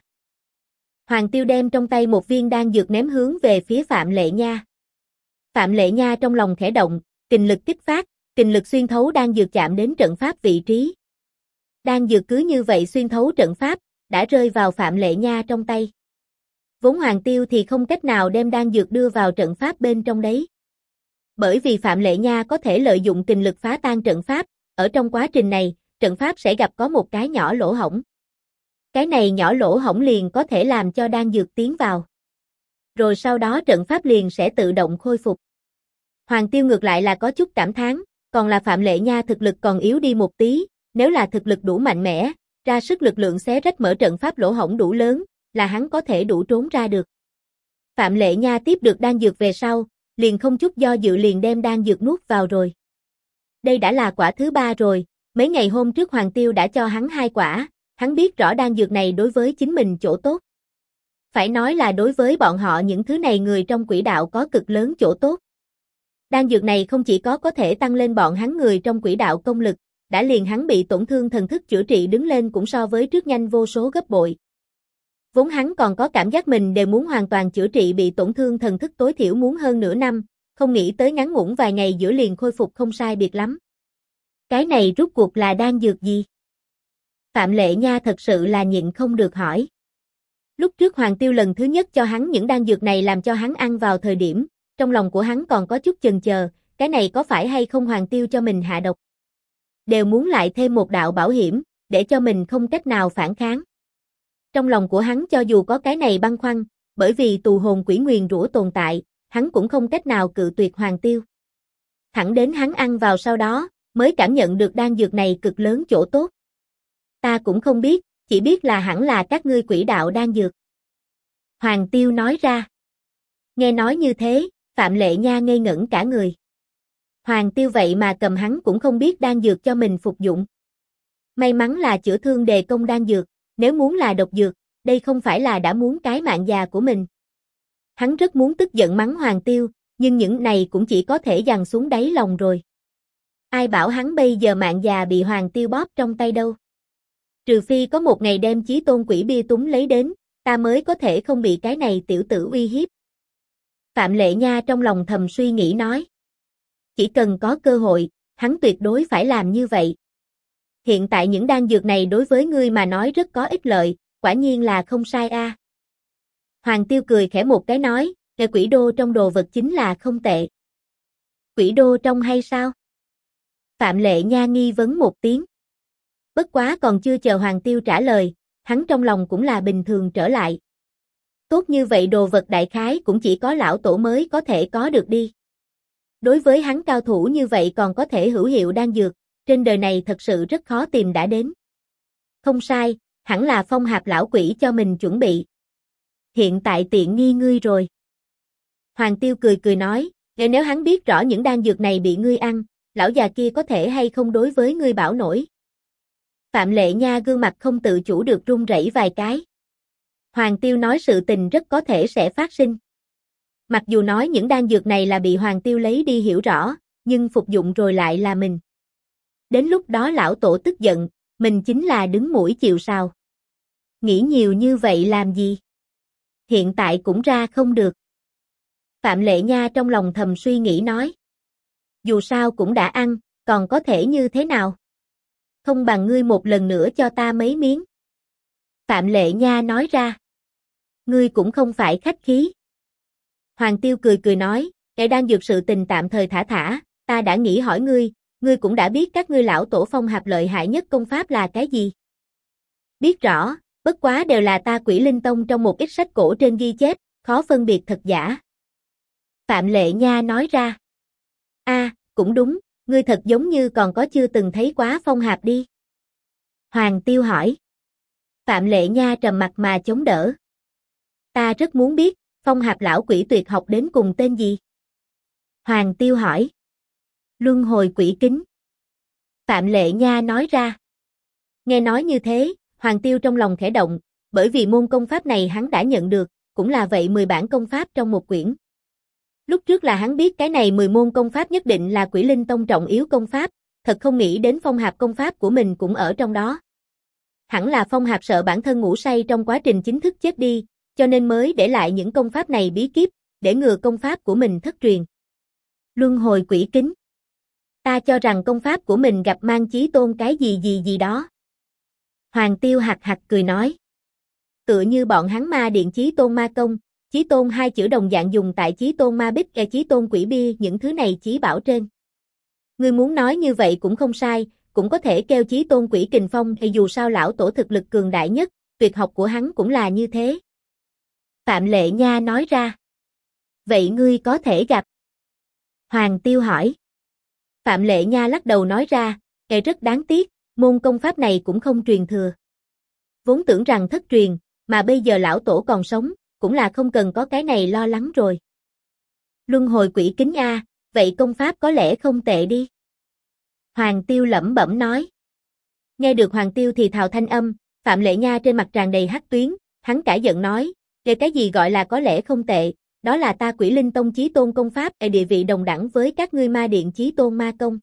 A: Hoàng Tiêu đem trong tay một viên đan dược ném hướng về phía Phạm Lệ Nha. Phạm Lệ Nha trong lòng khẽ động, kình lực kích phát, kình lực xuyên thấu đan dược chạm đến trận pháp vị trí. Đan dược cứ như vậy xuyên thấu trận pháp, đã rơi vào Phạm Lệ Nha trong tay. Vốn Hoàng Tiêu thì không cách nào đem đan dược đưa vào trận pháp bên trong đấy. Bởi vì Phạm Lệ Nha có thể lợi dụng kình lực phá tan trận pháp, ở trong quá trình này, trận pháp sẽ gặp có một cái nhỏ lỗ hổng. Cái này nhỏ lỗ hổng liền có thể làm cho đan dược tiến vào. Rồi sau đó trận pháp liền sẽ tự động khôi phục. Hoàng Tiêu ngược lại là có chút cảm thán, còn là Phạm Lệ Nha thực lực còn yếu đi một tí, nếu là thực lực đủ mạnh mẽ, ra sức lực lượng xé rách mở trận pháp lỗ hổng đủ lớn, là hắn có thể đủ trốn ra được. Phạm Lệ Nha tiếp được đan dược về sau, liền không chút do dự liền đem đan dược nuốt vào rồi. Đây đã là quả thứ 3 rồi, mấy ngày hôm trước Hoàng Tiêu đã cho hắn 2 quả, hắn biết rõ đan dược này đối với chính mình chỗ tốt. Phải nói là đối với bọn họ những thứ này người trong quỷ đạo có cực lớn chỗ tốt. Đan dược này không chỉ có thể tăng lên bọn hắn người trong quỷ đạo công lực, đã liền hắn bị tổn thương thần thức chữa trị đứng lên cũng so với trước nhanh vô số gấp bội. Vốn hắn còn có cảm giác mình đều muốn hoàn toàn chữa trị bị tổn thương thần thức tối thiểu muốn hơn nửa năm, không nghĩ tới ngắn ngủn vài ngày giữa liền khôi phục không sai biệt lắm. Cái này rút cuộc là đan dược gì? Phạm Lệ Nha thật sự là nhịn không được hỏi. Lúc trước Hoàng Tiêu lần thứ nhất cho hắn những đan dược này làm cho hắn ăn vào thời điểm, trong lòng của hắn còn có chút chần chờ, cái này có phải hay không Hoàng Tiêu cho mình hạ độc? Đều muốn lại thêm một đạo bảo hiểm, để cho mình không cách nào phản kháng. Trong lòng của hắn cho dù có cái này băn khoăn, bởi vì tù hồn quỷ nguyền rủa tồn tại, hắn cũng không cách nào cự tuyệt Hoàng Tiêu. Thẳng đến hắn ăn vào sau đó, mới cảm nhận được đan dược này cực lớn chỗ tốt. Ta cũng không biết, chỉ biết là hẳn là các ngươi quỷ đạo đan dược. Hoàng Tiêu nói ra. Nghe nói như thế, Phạm Lệ Nha ngây ngẩn cả người. Hoàng Tiêu vậy mà cầm hắn cũng không biết đan dược cho mình phục dụng. May mắn là chữa thương đề công đan dược, nếu muốn là độc dược, đây không phải là đã muốn cái mạng già của mình. Hắn rất muốn tức giận mắng Hoàng Tiêu, nhưng những này cũng chỉ có thể dằn xuống đáy lòng rồi. Ai bảo hắn bây giờ mạng già bị Hoàng Tiêu bóp trong tay đâu. Trừ phi có một ngày đem Chí Tôn quỷ bia túng lấy đến, ta mới có thể không bị cái này tiểu tử uy hiếp. Phạm Lệ Nha trong lòng thầm suy nghĩ nói. Chỉ cần có cơ hội, hắn tuyệt đối phải làm như vậy. Hiện tại những đan dược này đối với ngươi mà nói rất có ích lợi, quả nhiên là không sai a. Hoàng Tiêu cười khẽ một cái nói, nghe quỷ đô trong đồ vật chính là không tệ. Quỷ đô trong hay sao? Phạm Lệ Nha nghi vấn một tiếng. Bất quá còn chưa chờ Hoàng Tiêu trả lời, hắn trong lòng cũng là bình thường trở lại. Tốt như vậy đồ vật đại khái cũng chỉ có lão tổ mới có thể có được đi. Đối với hắn cao thủ như vậy còn có thể hữu hiệu đan dược, trên đời này thật sự rất khó tìm đã đến. Không sai, hẳn là Phong Hạp lão quỷ cho mình chuẩn bị. Hiện tại tiện nghi ngươi rồi. Hoàng Tiêu cười cười nói, nếu hắn biết rõ những đan dược này bị ngươi ăn, lão già kia có thể hay không đối với ngươi bảo nổi. Phạm Lệ Nha gương mặt không tự chủ được run rẩy vài cái. Hoàng Tiêu nói sự tình rất có thể sẽ phát sinh. Mặc dù nói những đan dược này là bị Hoàng Tiêu lấy đi hiểu rõ, nhưng phục dụng rồi lại là mình. Đến lúc đó lão tổ tức giận, mình chính là đứng mũi chịu sào. Nghĩ nhiều như vậy làm gì? Hiện tại cũng ra không được. Phạm Lệ Nha trong lòng thầm suy nghĩ nói. Dù sao cũng đã ăn, còn có thể như thế nào? Không bằng ngươi một lần nữa cho ta mấy miếng. Phạm Lệ Nha nói ra. Ngươi cũng không phải khách khí. Hoàng Tiêu cười cười nói, để đan dược sự tình tạm thời thả thả, ta đã nghĩ hỏi ngươi cũng đã biết các ngươi lão tổ Phong Hạp lợi hại nhất công pháp là cái gì? Biết rõ, bất quá đều là ta Quỷ Linh Tông trong một ít sách cổ trên ghi chép, khó phân biệt thật giả. Phạm Lệ Nha nói ra. Cũng đúng, ngươi thật giống như còn có chưa từng thấy quá Phong Hạp đi. Hoàng Tiêu hỏi. Phạm Lệ Nha trầm mặt mà chống đỡ. Ta rất muốn biết, Phong Hạp lão quỷ tuyệt học đến cùng tên gì? Hoàng Tiêu hỏi. Luân hồi quỷ kính. Phạm Lệ Nha nói ra. Nghe nói như thế, Hoàng Tiêu trong lòng khẽ động, bởi vì môn công pháp này hắn đã nhận được, cũng là vậy 10 bản công pháp trong một quyển. Lúc trước là hắn biết cái này 10 môn công pháp nhất định là Quỷ Linh Tông trọng yếu công pháp, thật không nghĩ đến Phong Hạp công pháp của mình cũng ở trong đó. Hẳn là Phong Hạp sợ bản thân ngủ say trong quá trình chính thức chết đi, cho nên mới để lại những công pháp này bí kíp, để ngừa công pháp của mình thất truyền. Luân hồi quỷ kính. Ta cho rằng công pháp của mình gặp mang chí tôn cái gì đó. Hoàng Tiêu hạc hạc cười nói. Tựa như bọn hắn ma điện chí tôn ma công, chí tôn hai chữ đồng dạng dùng tại chí tôn ma bích chí tôn quỷ bia những thứ này chí bảo trên. Ngươi muốn nói như vậy cũng không sai, cũng có thể kêu chí tôn quỷ kình phong thì dù sao lão tổ thực lực cường đại nhất, tuyệt học của hắn cũng là như thế. Phạm Lệ Nha nói ra. Vậy ngươi có thể gặp? Hoàng Tiêu hỏi. Phạm Lệ Nha lắc đầu nói ra, rất đáng tiếc, môn công pháp này cũng không truyền thừa. Vốn tưởng rằng thất truyền, mà bây giờ lão tổ còn sống, cũng là không cần có cái này lo lắng rồi. Luân hồi quỷ kính a, vậy công pháp có lẽ không tệ đi. Hoàng Tiêu lẩm bẩm nói. Nghe được Hoàng Tiêu thì thào thanh âm, Phạm Lệ Nha trên mặt tràn đầy hắc tuyến, hắn cãi giận nói, cái gì gọi là có lẽ không tệ, đó là ta Quỷ Linh Tông chí tôn công pháp ở địa vị đồng đẳng với các ngươi ma điện chí tôn ma công.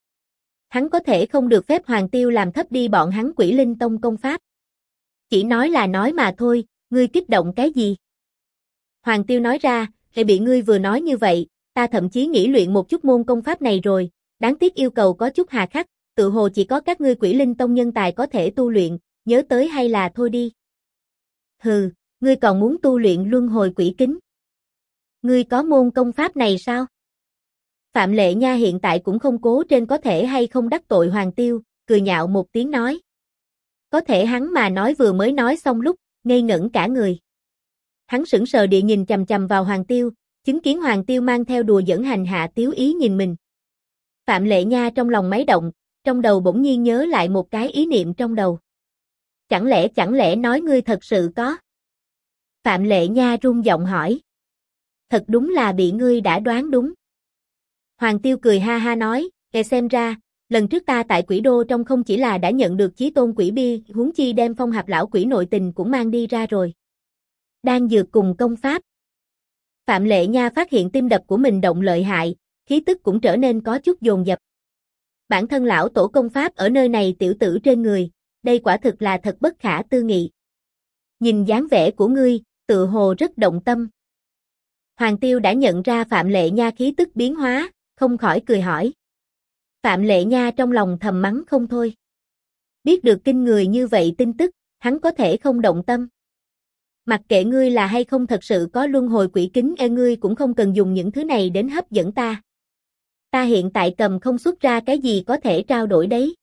A: Hắn có thể không được phép Hoàng Tiêu làm thấp đi bọn hắn Quỷ Linh Tông công pháp. Chỉ nói là nói mà thôi, ngươi kích động cái gì? Hoàng Tiêu nói ra, bị ngươi vừa nói như vậy, ta thậm chí nghĩ luyện một chút môn công pháp này rồi, đáng tiếc yêu cầu có chút hà khắc, tự hồ chỉ có các ngươi Quỷ Linh Tông nhân tài có thể tu luyện, nhớ tới hay là thôi đi. Hừ, ngươi còn muốn tu luyện luân hồi quỷ kính? Ngươi có môn công pháp này sao? Phạm Lệ Nha hiện tại cũng không cố trên có thể hay không đắc tội Hoàng Tiêu, cười nhạo một tiếng nói. Có thể hắn mà nói vừa mới nói xong lúc, ngây ngẩn cả người. Hắn sững sờ địa nhìn chằm chằm vào Hoàng Tiêu, chứng kiến Hoàng Tiêu mang theo đùa giỡn hành hạ tiếu ý nhìn mình. Phạm Lệ Nha trong lòng máy động, trong đầu bỗng nhiên nhớ lại một cái ý niệm trong đầu. Chẳng lẽ nói ngươi thật sự có? Phạm Lệ Nha run giọng hỏi. Thật đúng là bị ngươi đã đoán đúng. Hoàng Tiêu cười ha ha nói, xem ra, lần trước ta tại quỷ đô trong không chỉ là đã nhận được chí tôn quỷ bia, huống chi đem Phong Hạp lão quỷ nội tình cũng mang đi ra rồi. Đang dược cùng công pháp. Phạm Lệ Nha phát hiện tim đập của mình động lợi hại, khí tức cũng trở nên có chút dồn dập. Bản thân lão tổ công pháp ở nơi này tiểu tử trên người, đây quả thực là thật bất khả tư nghị. Nhìn dáng vẻ của ngươi, tự hồ rất động tâm. Hoàng Tiêu đã nhận ra Phạm Lệ Nha khí tức biến hóa, không khỏi cười hỏi. Phạm Lệ Nha trong lòng thầm mắng không thôi. Biết được kinh người như vậy tin tức, hắn có thể không động tâm. Mặc kệ ngươi là hay không thật sự có luân hồi quỷ kính ngươi cũng không cần dùng những thứ này đến hấp dẫn ta. Ta hiện tại cầm không xuất ra cái gì có thể trao đổi đấy.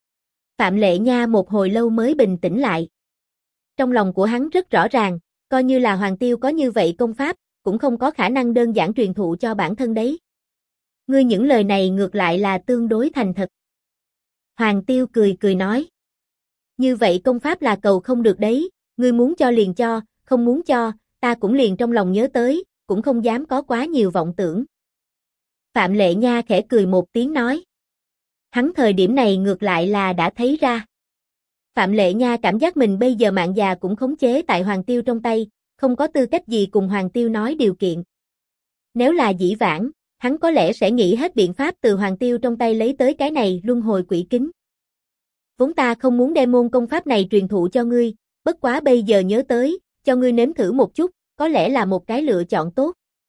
A: Phạm Lệ Nha một hồi lâu mới bình tĩnh lại. Trong lòng của hắn rất rõ ràng, coi như là Hoàng Tiêu có như vậy công pháp, cũng không có khả năng đơn giản truyền thụ cho bản thân đấy. Ngươi những lời này ngược lại là tương đối thành thật. Hoàng Tiêu cười nói. Như vậy công pháp là cầu không được đấy, ngươi muốn cho liền cho, không muốn cho, ta cũng liền trong lòng nhớ tới, cũng không dám có quá nhiều vọng tưởng. Phạm Lệ Nha khẽ cười một tiếng nói. Hắn thời điểm này ngược lại là đã thấy ra. Phạm Lệ Nha cảm giác mình bây giờ mạng già cũng khống chế tại Hoàng Tiêu trong tay, không có tư cách gì cùng Hoàng Tiêu nói điều kiện. Nếu là dĩ vãng, hắn có lẽ sẽ nghĩ hết biện pháp từ Hoàng Tiêu trong tay lấy tới cái này luân hồi quỷ kính. Vốn ta không muốn đem môn công pháp này truyền thụ cho ngươi, bất quá bây giờ nhớ tới, cho ngươi nếm thử một chút, có lẽ là một cái lựa chọn tốt.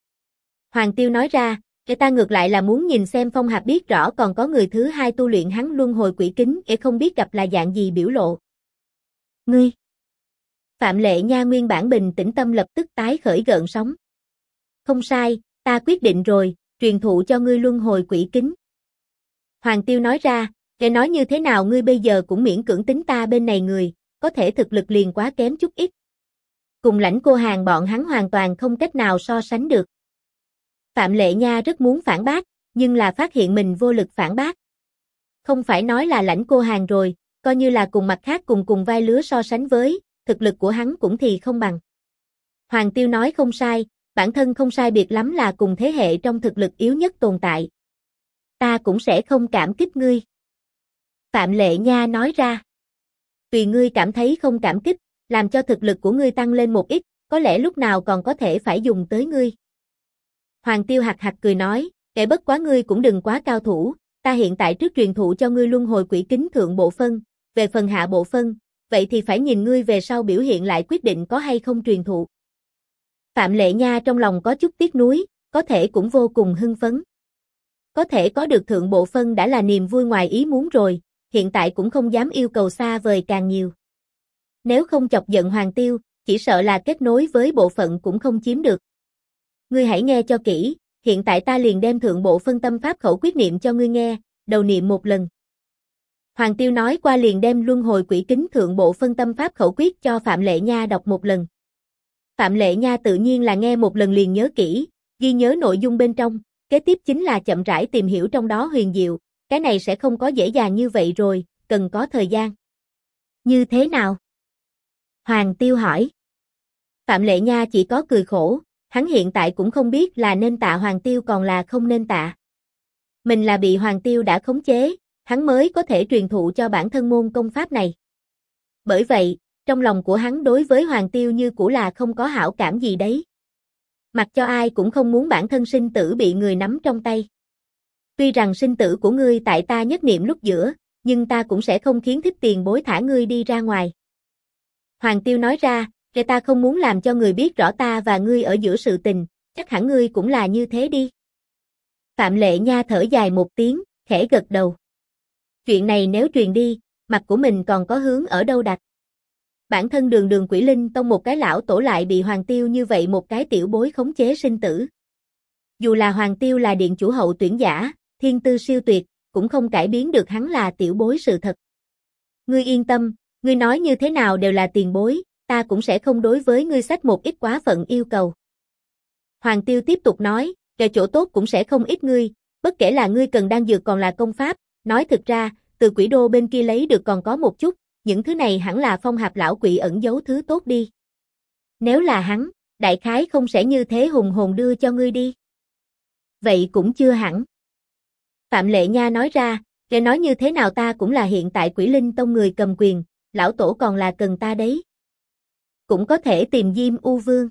A: Hoàng Tiêu nói ra, ta ngược lại là muốn nhìn xem Phong Hạp biết rõ còn có người thứ hai tu luyện hắn luân hồi quỷ kính, không biết gặp là dạng gì biểu lộ. Ngươi! Phạm Lệ Nha nguyên bản bình tĩnh tâm lập tức tái khởi gợn sóng. Không sai, ta quyết định rồi, truyền thụ cho ngươi luân hồi quỷ kính. Hoàng Tiêu nói ra, để nói như thế nào ngươi bây giờ cũng miễn cưỡng tính ta bên này người, có thể thực lực liền quá kém chút ít. Cùng Lãnh Cô Hàn bọn hắn hoàn toàn không cách nào so sánh được. Phạm Lệ Nha rất muốn phản bác, nhưng là phát hiện mình vô lực phản bác. Không phải nói là Lãnh Cô Hàn rồi, coi như là cùng mặt khác cùng vai lứa so sánh với, thực lực của hắn cũng thì không bằng. Hoàng Tiêu nói không sai, bản thân không sai biệt lắm là cùng thế hệ trong thực lực yếu nhất tồn tại. Ta cũng sẽ không cảm kích ngươi. Phạm Lệ Nha nói ra. Tùy ngươi cảm thấy không cảm kích, làm cho thực lực của ngươi tăng lên một ít, có lẽ lúc nào còn có thể phải dùng tới ngươi. Hoàng Tiêu hạc hạc cười nói, kể bất quá ngươi cũng đừng quá cao thủ, ta hiện tại trước truyền thụ cho ngươi luân hồi quỷ kính thượng bộ phân, về phần hạ bộ phân, vậy thì phải nhìn ngươi về sau biểu hiện lại quyết định có hay không truyền thụ. Phạm Lệ Nha trong lòng có chút tiếc nuối, có thể cũng vô cùng hưng phấn. Có thể có được thượng bộ phân đã là niềm vui ngoài ý muốn rồi, hiện tại cũng không dám yêu cầu xa vời càng nhiều. Nếu không chọc giận Hoàng Tiêu, chỉ sợ là kết nối với bộ phận cũng không chiếm được. Ngươi hãy nghe cho kỹ, hiện tại ta liền đem thượng bộ phân tâm pháp khẩu quyết niệm cho ngươi nghe, đầu niệm một lần. Hoàng Tiêu nói qua liền đem luân hồi quỷ kính thượng bộ phân tâm pháp khẩu quyết cho Phạm Lệ Nha đọc một lần. Phạm Lệ Nha tự nhiên là nghe một lần liền nhớ kỹ, ghi nhớ nội dung bên trong, kế tiếp chính là chậm rãi tìm hiểu trong đó huyền diệu, cái này sẽ không có dễ dàng như vậy rồi, cần có thời gian. Như thế nào? Hoàng Tiêu hỏi. Phạm Lệ Nha chỉ có cười khổ, hắn hiện tại cũng không biết là nên tạ Hoàng Tiêu còn là không nên tạ. Mình là bị Hoàng Tiêu đã khống chế, hắn mới có thể truyền thụ cho bản thân môn công pháp này. Bởi vậy, trong lòng của hắn đối với Hoàng Tiêu như cũ là không có hảo cảm gì đấy. Mặc cho ai cũng không muốn bản thân sinh tử bị người nắm trong tay. Tuy rằng sinh tử của ngươi tại ta nhất niệm lúc giữa, nhưng ta cũng sẽ không khiến Thích tiền bối thả ngươi đi ra ngoài. Hoàng Tiêu nói ra, ta không muốn làm cho người biết rõ ta và ngươi ở giữa sự tình, chắc hẳn ngươi cũng là như thế đi. Phạm Lệ Nha thở dài một tiếng, khẽ gật đầu. Chuyện này nếu truyền đi, mặt của mình còn có hướng ở đâu đặt. Bản thân đường đường Quỷ Linh Tông một cái lão tổ lại bị Hoàng Tiêu như vậy một cái tiểu bối khống chế sinh tử. Dù là Hoàng Tiêu là điện chủ hậu tuyển giả, thiên tư siêu tuyệt, cũng không cải biến được hắn là tiểu bối sự thật. Ngươi yên tâm, ngươi nói như thế nào đều là tiền bối, ta cũng sẽ không đối với ngươi sách một ít quá phận yêu cầu. Hoàng Tiêu tiếp tục nói, kể chỗ tốt cũng sẽ không ít ngươi, bất kể là ngươi cần đan dược còn là công pháp, nói thực ra, từ Quỷ Đô bên kia lấy được còn có một chút, những thứ này hẳn là Phong Hạp lão quỷ ẩn giấu thứ tốt đi. Nếu là hắn, đại khái không sẽ như thế hùng hồn đưa cho ngươi đi. Vậy cũng chưa hẳn. Phạm Lệ Nha nói ra, để nói như thế nào ta cũng là hiện tại Quỷ Linh Tông người cầm quyền, lão tổ còn là cần ta đấy. Cũng có thể tìm Diêm U Vương.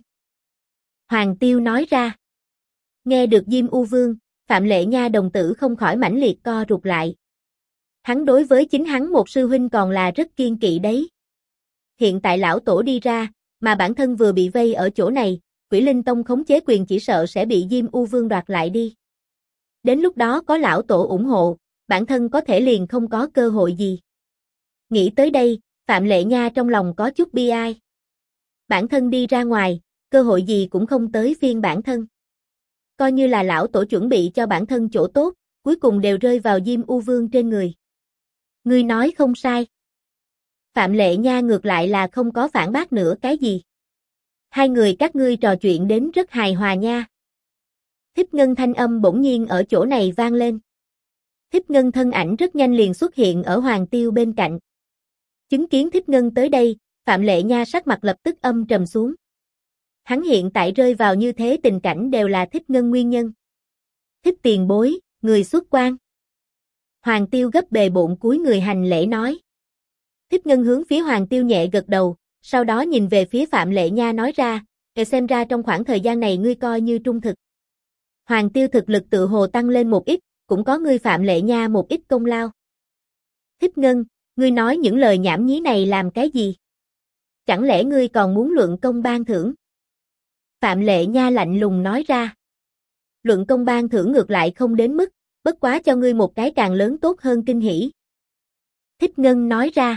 A: Hoàng Tiêu nói ra. Nghe được Diêm U Vương, Phạm Lệ Nha đồng tử không khỏi mãnh liệt co rụt lại. Hắn đối với chính hắn một sư huynh còn là rất kiên kỵ đấy. Hiện tại lão tổ đi ra, mà bản thân vừa bị vây ở chỗ này, Quỷ Linh Tông khống chế quyền chỉ sợ sẽ bị Diêm U Vương đoạt lại đi. Đến lúc đó có lão tổ ủng hộ, bản thân có thể liền không có cơ hội gì. Nghĩ tới đây, Phạm Lệ Nha trong lòng có chút bi ai. Bản thân đi ra ngoài, cơ hội gì cũng không tới phiên bản thân. Coi như là lão tổ chuẩn bị cho bản thân chỗ tốt, cuối cùng đều rơi vào Diêm U Vương trên người. Ngươi nói không sai. Phạm Lệ Nha ngược lại là không có phản bác nữa cái gì. Hai người các ngươi trò chuyện đến rất hài hòa nha. Thích Ngân thanh âm bỗng nhiên ở chỗ này vang lên. Thích Ngân thân ảnh rất nhanh liền xuất hiện ở Hoàng Tiêu bên cạnh. Chứng kiến Thích Ngân tới đây, Phạm Lệ Nha sắc mặt lập tức âm trầm xuống. Hắn hiện tại rơi vào như thế tình cảnh đều là Thích Ngân nguyên nhân. Thích tiền bối, người xuất quan. Hoàng Tiêu gấp bề bộn cúi người hành lễ nói. Thích Ngân hướng phía Hoàng Tiêu nhẹ gật đầu, sau đó nhìn về phía Phạm Lệ Nha nói ra, xem ra trong khoảng thời gian này ngươi coi như trung thực. Hoàng Tiêu thực lực tự hồ tăng lên một ít, cũng có ngươi Phạm Lệ Nha một ít công lao. Thích Ngân, ngươi nói những lời nhảm nhí này làm cái gì? Chẳng lẽ ngươi còn muốn luận công ban thưởng? Phạm Lệ Nha lạnh lùng nói ra. Luận công ban thưởng ngược lại không đến mức, bất quá cho ngươi một cái càng lớn tốt hơn kinh hỉ. Thích Ngân nói ra.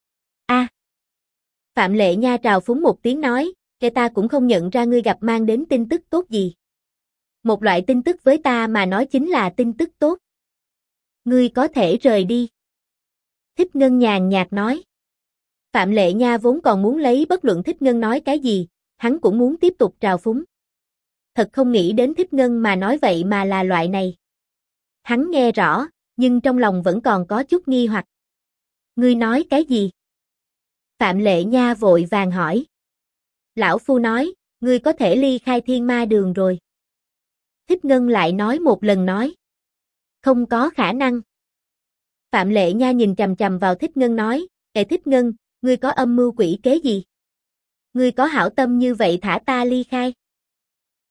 A: A. Phạm Lệ Nha trào phúng một tiếng nói, ta cũng không nhận ra ngươi gặp mang đến tin tức tốt gì. Một loại tin tức với ta mà nói chính là tin tức tốt. Ngươi có thể rời đi. Thích Ngân nhàn nhạt nói. Phạm Lệ Nha vốn còn muốn lấy bất luận Thích Ngân nói cái gì, hắn cũng muốn tiếp tục trào phúng. Thật không nghĩ đến Thích Ngân mà nói vậy mà là loại này. Hắn nghe rõ, nhưng trong lòng vẫn còn có chút nghi hoặc. Ngươi nói cái gì? Phạm Lệ Nha vội vàng hỏi. Lão Phu nói, ngươi có thể ly khai Thiên Ma Đường rồi. Thích Ngân lại nói một lần nói. Không có khả năng. Phạm Lệ Nha nhìn chằm chằm vào Thích Ngân nói, Thích Ngân, ngươi có âm mưu quỷ kế gì? Ngươi có hảo tâm như vậy thả ta ly khai?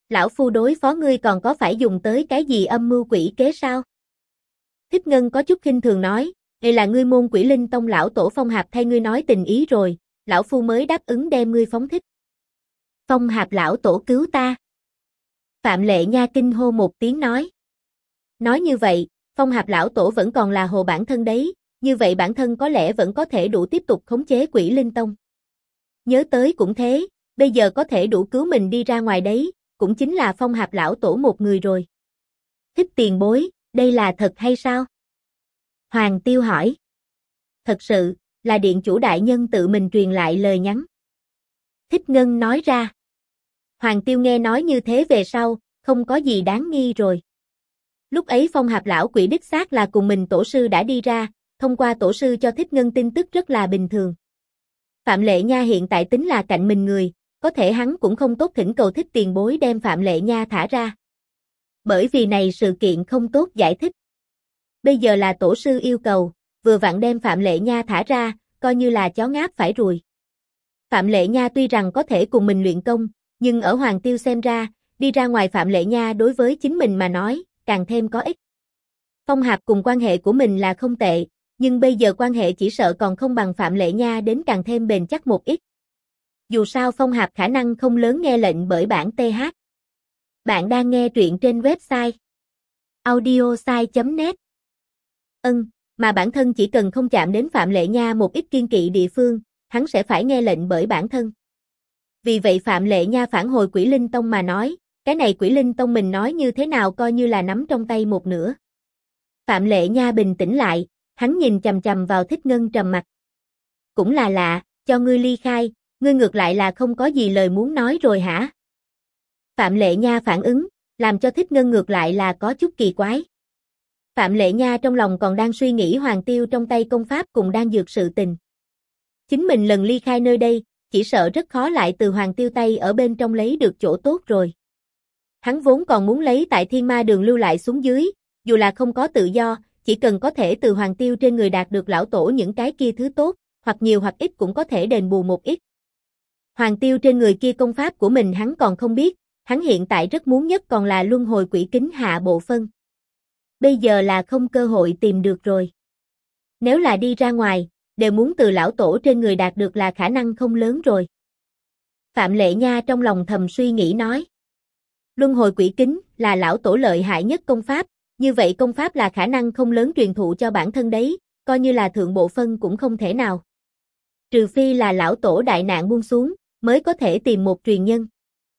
A: Lão phu đối phó ngươi còn có phải dùng tới cái gì âm mưu quỷ kế sao? Thích Ngân có chút khinh thường nói, đây là ngươi môn Quỷ Linh Tông lão tổ Phong Hạp thay ngươi nói tình ý rồi, lão phu mới đáp ứng đem ngươi phóng thích. Phong Hạp lão tổ cứu ta. Phạm Lệ Nha kinh hô một tiếng nói. Nói như vậy, Phong Hạp lão tổ vẫn còn là hồ bản thân đấy, như vậy bản thân có lẽ vẫn có thể đủ tiếp tục khống chế Quỷ Linh Tông. Nhớ tới cũng thế, bây giờ có thể đủ cứu mình đi ra ngoài đấy, cũng chính là Phong Hạp lão tổ một người rồi. Thích tiền bối, đây là thật hay sao? Hoàng Tiêu hỏi. Thật sự, là điện chủ đại nhân tự mình truyền lại lời nhắn. Thích Ngân nói ra. Hoàng Tiêu nghe nói như thế về sau, không có gì đáng nghi rồi. Lúc ấy Phong Hạp lão quỷ đích xác là cùng mình tổ sư đã đi ra, thông qua tổ sư cho Thích Ngân tin tức rất là bình thường. Phạm Lệ Nha hiện tại tính là cạnh mình người, có thể hắn cũng không tốt thỉnh cầu Thích tiền bối đem Phạm Lệ Nha thả ra. Bởi vì này sự kiện không tốt giải thích. Bây giờ là tổ sư yêu cầu, vừa vặn đem Phạm Lệ Nha thả ra, coi như là chó ngáp phải ruồi. Phạm Lệ Nha tuy rằng có thể cùng mình luyện công, nhưng ở Hoàng Tiêu xem ra, đi ra ngoài Phạm Lệ Nha đối với chính mình mà nói, càng thêm có ích. Phong Hạp cùng quan hệ của mình là không tệ, nhưng bây giờ quan hệ chỉ sợ còn không bằng Phạm Lệ Nha đến càng thêm bền chắc một ít. Dù sao Phong Hạp khả năng không lớn nghe lệnh bởi bản TH. Bạn đang nghe truyện trên website audiosai.net. Mà bản thân chỉ cần không chạm đến Phạm Lệ Nha một ít kiêng kỵ địa phương, hắn sẽ phải nghe lệnh bởi bản thân. Vì vậy Phạm Lệ Nha phản hồi Quỷ Linh Tông mà nói, cái này Quỷ Linh Tông mình nói như thế nào coi như là nắm trong tay một nửa. Phạm Lệ Nha bình tĩnh lại, hắn nhìn chằm chằm vào Thích Ngân trầm mặt. Cũng là lạ, cho ngươi ly khai, ngươi ngược lại là không có gì lời muốn nói rồi hả? Phạm Lệ Nha phản ứng, làm cho Thích Ngân ngược lại là có chút kỳ quái. Phạm Lệ Nha trong lòng còn đang suy nghĩ Hoàng Tiêu trong tay công pháp cùng đang dược sự tình. Chính mình lần ly khai nơi đây, chỉ sợ rất khó lại từ Hoàng Tiêu tay ở bên trong lấy được chỗ tốt rồi. Hắn vốn còn muốn lấy tại Thiên Ma Đường lưu lại xuống dưới, dù là không có tự do, chỉ cần có thể từ Hoàng Tiêu trên người đạt được lão tổ những cái kia thứ tốt, hoặc nhiều hoặc ít cũng có thể đền bù một ít. Hoàng Tiêu trên người kia công pháp của mình hắn còn không biết, hắn hiện tại rất muốn nhất còn là luân hồi quỷ kính hạ bộ phân. Bây giờ là không cơ hội tìm được rồi. Nếu là đi ra ngoài, đều muốn từ lão tổ trên người đạt được là khả năng không lớn rồi. Phạm Lệ Nha trong lòng thầm suy nghĩ nói. Luân hồi quỷ kính là lão tổ lợi hại nhất công pháp, như vậy công pháp là khả năng không lớn truyền thụ cho bản thân đấy, coi như là thượng bộ phân cũng không thể nào. Trừ phi là lão tổ đại nạn buông xuống, mới có thể tìm một truyền nhân.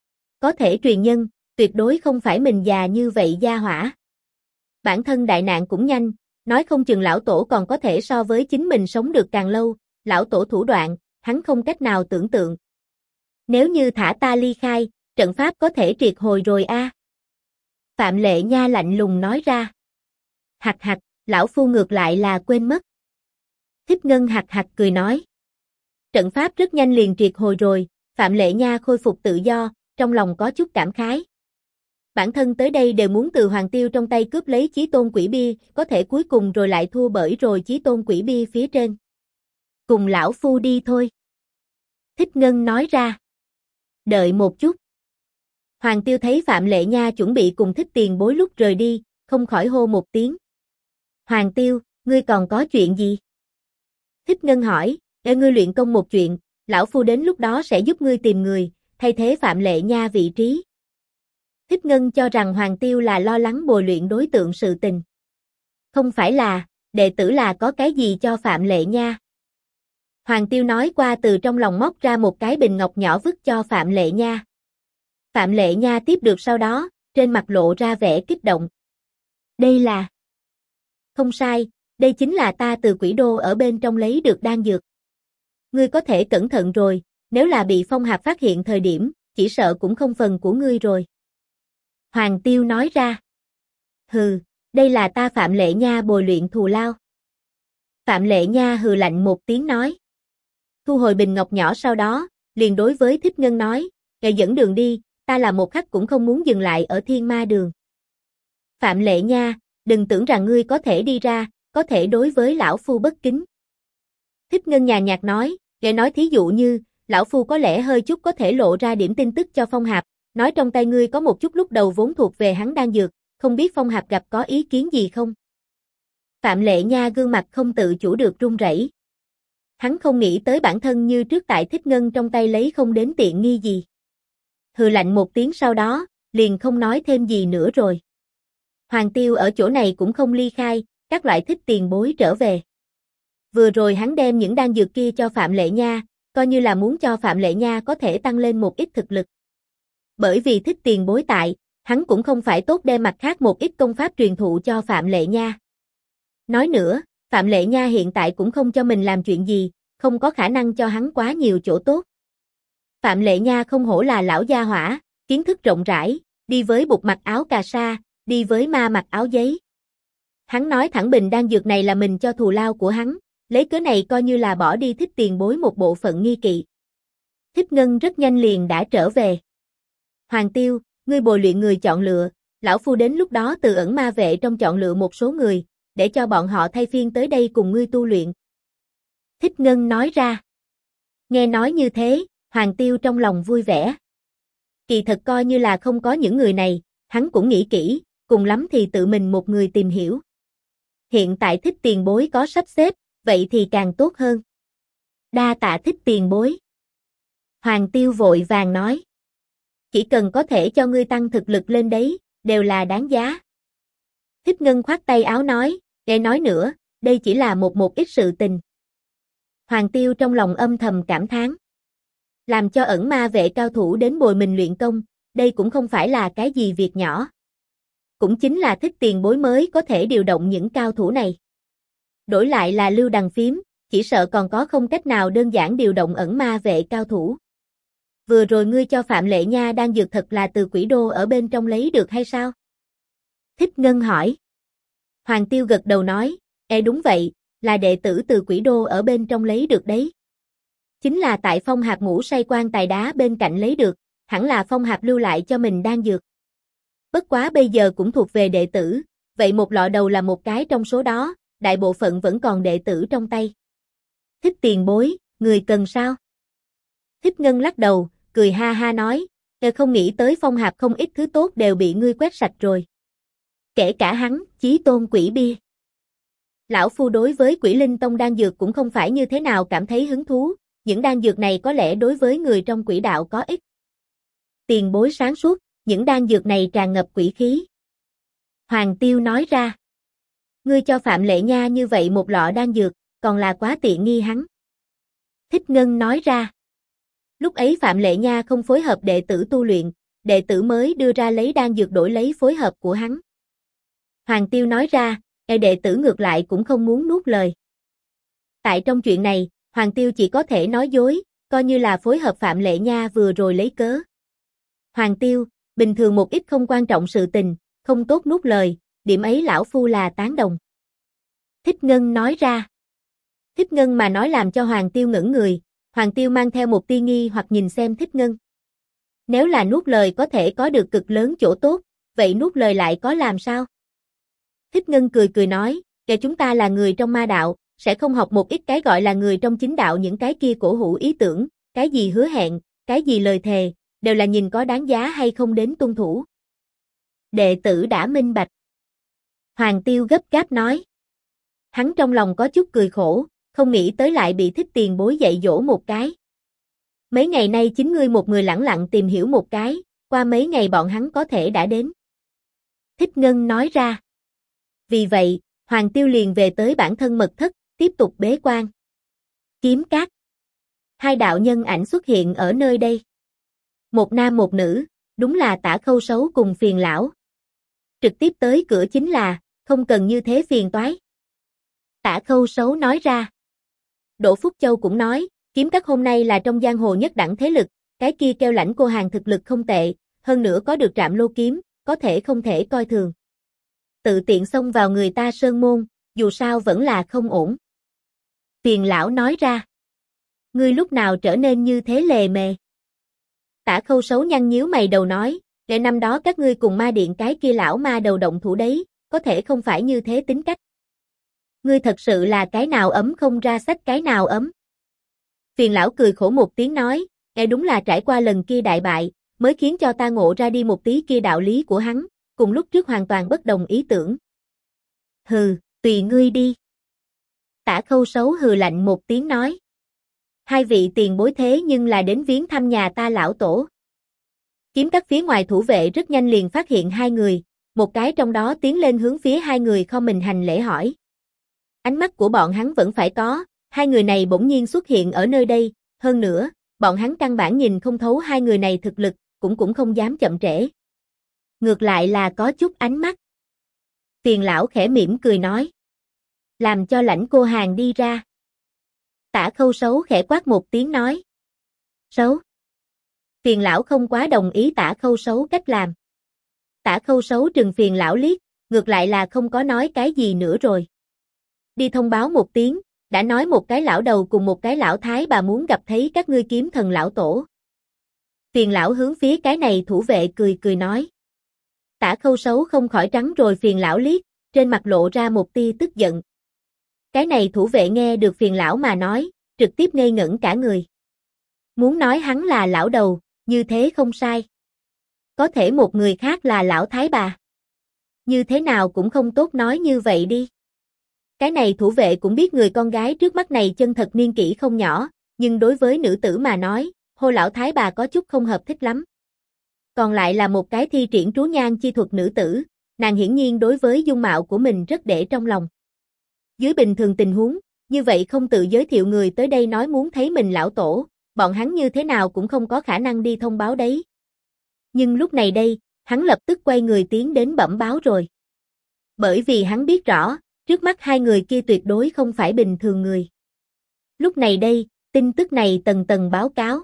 A: Có thể truyền nhân, tuyệt đối không phải mình già như vậy gia hỏa. Bản thân đại nạn cũng nhanh, nói không chừng lão tổ còn có thể so với chính mình sống được càng lâu, lão tổ thủ đoạn, hắn không cách nào tưởng tượng. Nếu như thả ta ly khai, trận pháp có thể triệt hồi rồi a. Phạm Lệ Nha lạnh lùng nói ra. Hặc hặc, lão phu ngược lại là quên mất. Thích Ngân hặc hặc cười nói. Trận pháp rất nhanh liền triệt hồi rồi, Phạm Lệ Nha khôi phục tự do, trong lòng có chút cảm khái. Bản thân tới đây đều muốn từ Hoàng Tiêu trong tay cướp lấy Chí Tôn Quỷ Bia, có thể cuối cùng rồi lại thua bởi rồi Chí Tôn Quỷ Bia phía trên. Cùng lão phu đi thôi. Thích Ngân nói ra. Đợi một chút. Hoàng Tiêu thấy Phạm Lệ Nha chuẩn bị cùng Thích tiền bối lúc rời đi, không khỏi hô một tiếng. Hoàng Tiêu, ngươi còn có chuyện gì? Thích Ngân hỏi, để ngươi luyện công một chuyện, lão phu đến lúc đó sẽ giúp ngươi tìm người, thay thế Phạm Lệ Nha vị trí. Thích Ngân cho rằng Hoàng Tiêu là lo lắng bồi luyện đối tượng sự tình. Không phải là, đệ tử là có cái gì cho Phạm Lệ Nha. Hoàng Tiêu nói qua từ trong lòng móc ra một cái bình ngọc nhỏ vứt cho Phạm Lệ Nha. Phạm Lệ Nha tiếp được sau đó, trên mặt lộ ra vẻ kích động. Đây là... Không sai, đây chính là ta từ Quỷ Đô ở bên trong lấy được đan dược. Ngươi có thể cẩn thận rồi, nếu là bị Phong Hạp phát hiện thời điểm, chỉ sợ cũng không phần của ngươi rồi. Hoàng Tiêu nói ra. Hừ, đây là ta Phạm Lệ Nha bồi luyện thù lao. Phạm Lệ Nha hừ lạnh một tiếng nói. Thu hồi bình ngọc nhỏ sau đó, liền đối với Thích Ngân nói, ngài dẫn đường đi, ta là một khắc cũng không muốn dừng lại ở Thiên Ma Đường. Phạm Lệ Nha, đừng tưởng rằng ngươi có thể đi ra, có thể đối với lão phu bất kính. Thích Ngân nhàn nhạt nói, ngài nói thí dụ như, lão phu có lẽ hơi chút có thể lộ ra điểm tin tức cho Phong Hạp, nói trong tay ngươi có một chút lúc đầu vốn thuộc về hắn đan dược, không biết Phong Hạp gặp có ý kiến gì không? Phạm Lệ Nha gương mặt không tự chủ được run rẩy. Hắn không nghĩ tới bản thân như trước tại Thích Ngân trong tay lấy không đến tiện nghi gì. Hừ lạnh một tiếng sau đó, liền không nói thêm gì nữa rồi. Hoàng Tiêu ở chỗ này cũng không ly khai, các loại Thích tiền bối trở về. Vừa rồi hắn đem những đan dược kia cho Phạm Lệ Nha, coi như là muốn cho Phạm Lệ Nha có thể tăng lên một ít thực lực. Bởi vì Thích tiền bối tại, hắn cũng không phải tốt đem mặt khác một ít công pháp truyền thụ cho Phạm Lệ Nha. Nói nữa, Phạm Lệ Nha hiện tại cũng không cho mình làm chuyện gì, không có khả năng cho hắn quá nhiều chỗ tốt. Phạm Lệ Nha không hổ là lão gia hỏa, kiến thức rộng rãi, đi với bụt mặc áo cà sa, đi với ma mặc áo giấy. Hắn nói thẳng bình đan dược này là mình cho thù lao của hắn, lấy cớ này coi như là bỏ đi Thích tiền bối một bộ phận nghi kỵ. Thích Ngân rất nhanh liền đã trở về. Hoàng Tiêu, ngươi bồi luyện người chọn lựa, lão phu đến lúc đó từ ẩn ma vệ trong chọn lựa một số người, để cho bọn họ thay phiên tới đây cùng ngươi tu luyện. Thích Ngân nói ra. Nghe nói như thế, Hoàng Tiêu trong lòng vui vẻ. Kỳ thật coi như là không có những người này, hắn cũng nghĩ kỹ, cùng lắm thì tự mình một người tìm hiểu. Hiện tại Thích tiền bối có sắp xếp, vậy thì càng tốt hơn. Đa tạ Thích tiền bối. Hoàng Tiêu vội vàng nói. Chỉ cần có thể cho ngươi tăng thực lực lên đấy, đều là đáng giá. Thích Ngân khoát tay áo nói, để nói nữa, đây chỉ là một ít sự tình. Hoàng Tiêu trong lòng âm thầm cảm thán. Làm cho ẩn ma vệ cao thủ đến bồi mình luyện công, đây cũng không phải là cái gì việc nhỏ. Cũng chính là Thích tiền bối mới có thể điều động những cao thủ này. Đổi lại là Lưu Đằng Phím, chỉ sợ còn có không cách nào đơn giản điều động ẩn ma vệ cao thủ. Vừa rồi ngươi cho Phạm Lệ Nha đang dược thật là từ quỷ đô ở bên trong lấy được hay sao? Thích Ngân hỏi. Hoàng Tiêu gật đầu nói, đúng vậy, là đệ tử từ quỷ đô ở bên trong lấy được đấy. Chính là tại Phong Hạp ngủ say quan tài đá bên cạnh lấy được, hẳn là Phong Hạp lưu lại cho mình đang dược. Bất quá bây giờ cũng thuộc về đệ tử, vậy một lọ đầu là một cái trong số đó, đại bộ phận vẫn còn đệ tử trong tay. Thích tiền bối, người cần sao? Thích Ngân lắc đầu, cười ha ha nói, không nghĩ tới Phong Hạp không ít thứ tốt đều bị ngươi quét sạch rồi. Kể cả hắn, Chí Tôn Quỷ Bia. Lão phu đối với Quỷ Linh Tông đan dược cũng không phải như thế nào cảm thấy hứng thú, những đan dược này có lẽ đối với người trong quỷ đạo có ích. Tiền bối sáng suốt, những đan dược này tràn ngập quỷ khí. Hoàng Tiêu nói ra. Ngươi cho Phạm Lệ Nha như vậy một lọ đan dược, còn là quá tiện nghi hắn. Thích Ngân nói ra. Lúc ấy Phạm Lệ Nha không phối hợp đệ tử tu luyện, đệ tử mới đưa ra lấy đan dược đổi lấy phối hợp của hắn. Hoàng Tiêu nói ra, đệ tử ngược lại cũng không muốn nuốt lời. Tại trong chuyện này, Hoàng Tiêu chỉ có thể nói dối, coi như là phối hợp Phạm Lệ Nha vừa rồi lấy cớ. Hoàng Tiêu, bình thường một ít không quan trọng sự tình, không tốt nuốt lời, điểm ấy lão phu là tán đồng. Thích Ngân nói ra. Thích Ngân mà nói làm cho Hoàng Tiêu ngẩn người, Hoàng Tiêu mang theo một tia nghi hoặc nhìn xem Thích Ngân. Nếu là nuốt lời có thể có được cực lớn chỗ tốt, vậy nuốt lời lại có làm sao? Thích Ngân cười cười nói, kể chúng ta là người trong ma đạo, sẽ không học một ít cái gọi là người trong chính đạo những cái kia cổ hủ ý tưởng, cái gì hứa hẹn, cái gì lời thề, đều là nhìn có đáng giá hay không đến tuân thủ. Đệ tử đã minh bạch. Hoàng Tiêu gấp gáp nói. Hắn trong lòng có chút cười khổ, không nghĩ tới lại bị Thích tiền bối dạy dỗ một cái. Mấy ngày nay chính ngươi một người lẳng lặng tìm hiểu một cái, qua mấy ngày bọn hắn có thể đã đến. Thích Ngân nói ra. Vì vậy, Hoàng Tiêu liền về tới bản thân mật thất, tiếp tục bế quan. Kiếm Cát. Hai đạo nhân ảnh xuất hiện ở nơi đây. Một nam một nữ, đúng là Tả Khâu Sấu cùng Phiền Lão. Trực tiếp tới cửa chính là, không cần như thế phiền toái. Tả Khâu Sấu nói ra. Đỗ Phúc Châu cũng nói, Kiếm Cát hôm nay là trong giang hồ nhất đẳng thế lực, cái kia kêu Lãnh Cô Hàng thực lực không tệ, hơn nữa có được Trạm Lô kiếm, có thể không thể coi thường. Tự tiện xông vào người ta sơn môn, dù sao vẫn là không ổn. Phiền Lão nói ra. Ngươi lúc nào trở nên như thế lề mề? Tả Khâu Sấu nhăn nhíu mày đầu nói, để năm đó các ngươi cùng ma điện cái kia lão ma đầu động thủ đấy, có thể không phải như thế tính cách. Ngươi thật sự là cái nào ấm không ra sách cái nào ấm. Phiền Lão cười khổ một tiếng nói, đúng là trải qua lần kia đại bại, mới khiến cho ta ngộ ra đi một tí kia đạo lý của hắn, cùng lúc trước hoàn toàn bất đồng ý tưởng. Hừ, tùy ngươi đi. Tả Khâu Sấu hừ lạnh một tiếng nói. Hai vị tiền bối thế nhưng là đến viếng thăm nhà ta lão tổ. Kiếm các phía ngoài thủ vệ rất nhanh liền phát hiện hai người, một cái trong đó tiến lên hướng phía hai người không mình hành lễ hỏi. Ánh mắt của bọn hắn vẫn phải có, hai người này bỗng nhiên xuất hiện ở nơi đây, hơn nữa, bọn hắn căn bản nhìn không thấu hai người này thực lực, cũng không dám chậm trễ. Ngược lại là có chút ánh mắt. Tiền lão khẽ mỉm cười nói. Làm cho Lãnh Cô Hàn đi ra. Tả Khâu Sấu khẽ quát một tiếng nói. Sấu. Tiền lão không quá đồng ý Tả Khâu Sấu cách làm. Tả Khâu Sấu trừng Tiền lão liếc, ngược lại là không có nói cái gì nữa rồi. Đi thông báo một tiếng, đã nói một cái lão đầu cùng một cái lão thái bà muốn gặp thấy các ngươi kiếm thần lão tổ. Tiền lão hướng phía cái này thủ vệ cười nói. Tả Khâu Sấu không khỏi trắng rồi Tiền lão liếc, trên mặt lộ ra một tia tức giận. Cái này thủ vệ nghe được Tiền lão mà nói, trực tiếp ngây ngẩn cả người. Muốn nói hắn là lão đầu, như thế không sai. Có thể một người khác là lão thái bà. Như thế nào cũng không tốt nói như vậy đi. Cái này thủ vệ cũng biết người con gái trước mắt này chân thật niên kỷ không nhỏ, nhưng đối với nữ tử mà nói, hô lão thái bà có chút không hợp thích lắm. Còn lại là một cái thi triển trú nhan chi thuật nữ tử, nàng hiển nhiên đối với dung mạo của mình rất để trong lòng. Dưới bình thường tình huống, như vậy không tự giới thiệu người tới đây nói muốn thấy mình lão tổ, bọn hắn như thế nào cũng không có khả năng đi thông báo đấy. Nhưng lúc này đây, hắn lập tức quay người tiến đến bẩm báo rồi. Bởi vì hắn biết rõ, trước mắt hai người kia tuyệt đối không phải bình thường người. Lúc này đây, tin tức này tầng tầng báo cáo.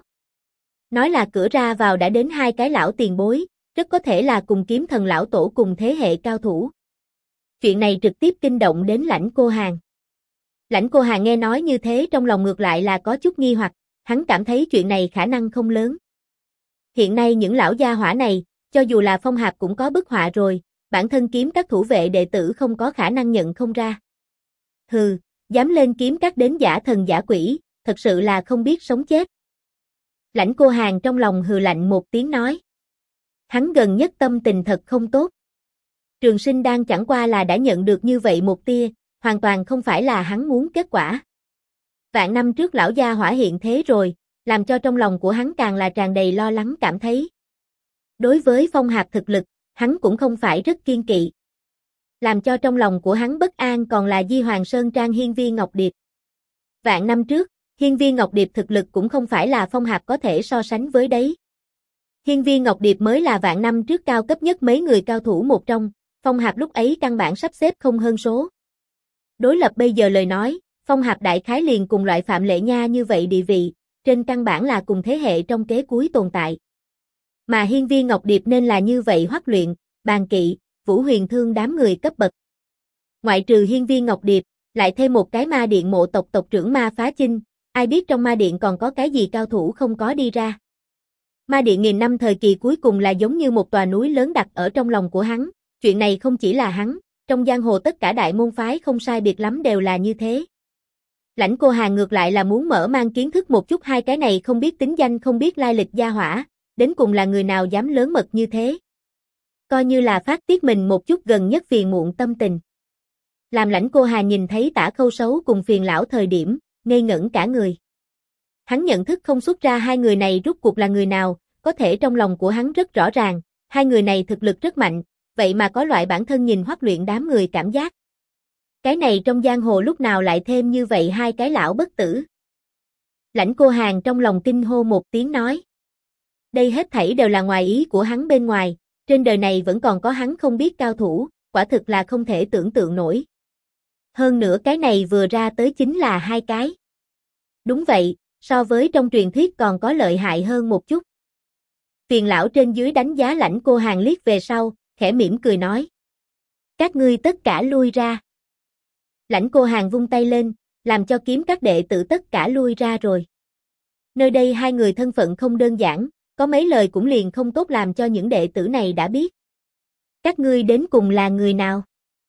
A: Nói là cửa ra vào đã đến hai cái lão tiền bối, rất có thể là cùng kiếm thần lão tổ cùng thế hệ cao thủ. Chuyện này trực tiếp kinh động đến Lãnh Cô Hàn. Lãnh Cô Hàn nghe nói như thế trong lòng ngược lại là có chút nghi hoặc, hắn cảm thấy chuyện này khả năng không lớn. Hiện nay những lão gia hỏa này, cho dù là phong hạp cũng có bức họa rồi, bản thân kiếm các thủ vệ đệ tử không có khả năng nhận không ra. Hừ, dám lên kiếm các đến giả thần giả quỷ, thật sự là không biết sống chết. Lãnh Cô Hàn trong lòng hừ lạnh một tiếng nói. Hắn gần nhất tâm tình thật không tốt. Trường Sinh Đan chẳng qua là đã nhận được như vậy một tia, hoàn toàn không phải là hắn muốn kết quả. Vạn năm trước lão gia hỏa hiện thế rồi, làm cho trong lòng của hắn càng là tràn đầy lo lắng cảm thấy. Đối với phong hạp thực lực, hắn cũng không phải rất kiên kỵ. Làm cho trong lòng của hắn bất an còn là Di Hoàng Sơn Trang Hiên Viên Ngọc Điệp. Vạn năm trước, Hiên Viên Ngọc Điệp thực lực cũng không phải là phong hạp có thể so sánh với đấy. Hiên Viên Ngọc Điệp mới là vạn năm trước cao cấp nhất mấy người cao thủ một trong, phong hạp lúc ấy căn bản sắp xếp không hơn số. Đối lập bây giờ lời nói, phong hạp đại khái liền cùng loại Phạm Lệ Nha như vậy địa vị, trên căn bản là cùng thế hệ trong kế cuối tồn tại. Mà Hiên Viên Ngọc Điệp nên là như vậy Hoắc Luyện, Bàn Kỵ, Vũ Huyền Thương đám người cấp bậc. Ngoại trừ Hiên Viên Ngọc Điệp, lại thêm một cái ma điện mộ tộc tộc trưởng Ma Phá Chinh, ai biết trong ma điện còn có cái gì cao thủ không có đi ra. Ma điện nghìn năm thời kỳ cuối cùng là giống như một tòa núi lớn đặt ở trong lòng của hắn, chuyện này không chỉ là hắn, trong giang hồ tất cả đại môn phái không sai biệt lắm đều là như thế. Lãnh Cô Hàn ngược lại là muốn mở mang kiến thức một chút hai cái này không biết tính danh không biết lai lịch gia hỏa, đến cùng là người nào dám lớn mật như thế. Coi như là phát tiết mình một chút gần nhất phiền muộn tâm tình. Làm Lãnh Cô Hàn nhìn thấy Tả Khâu Sấu cùng Phiền lão thời điểm, ngây ngẩn cả người. Hắn nhận thức không xuất ra hai người này rốt cuộc là người nào, có thể trong lòng của hắn rất rõ ràng, hai người này thực lực rất mạnh, vậy mà có loại bản thân nhìn Hoắc Luyện đám người cảm giác. Cái này trong giang hồ lúc nào lại thêm như vậy hai cái lão bất tử. Lãnh Cô Hàn trong lòng kinh hô một tiếng nói. Đây hết thảy đều là ngoài ý của hắn bên ngoài, trên đời này vẫn còn có hắn không biết cao thủ, quả thực là không thể tưởng tượng nổi. Hơn nữa cái này vừa ra tới chính là hai cái. Đúng vậy, so với trong truyền thuyết còn có lợi hại hơn một chút. Phiền lão trên dưới đánh giá Lãnh Cô Hàn liếc về sau, khẽ mỉm cười nói. Các ngươi tất cả lui ra. Lãnh Cô Hàn vung tay lên, làm cho kiếm các đệ tử tất cả lui ra rồi. Nơi đây hai người thân phận không đơn giản, có mấy lời cũng liền không tốt làm cho những đệ tử này đã biết. Các ngươi đến cùng là người nào?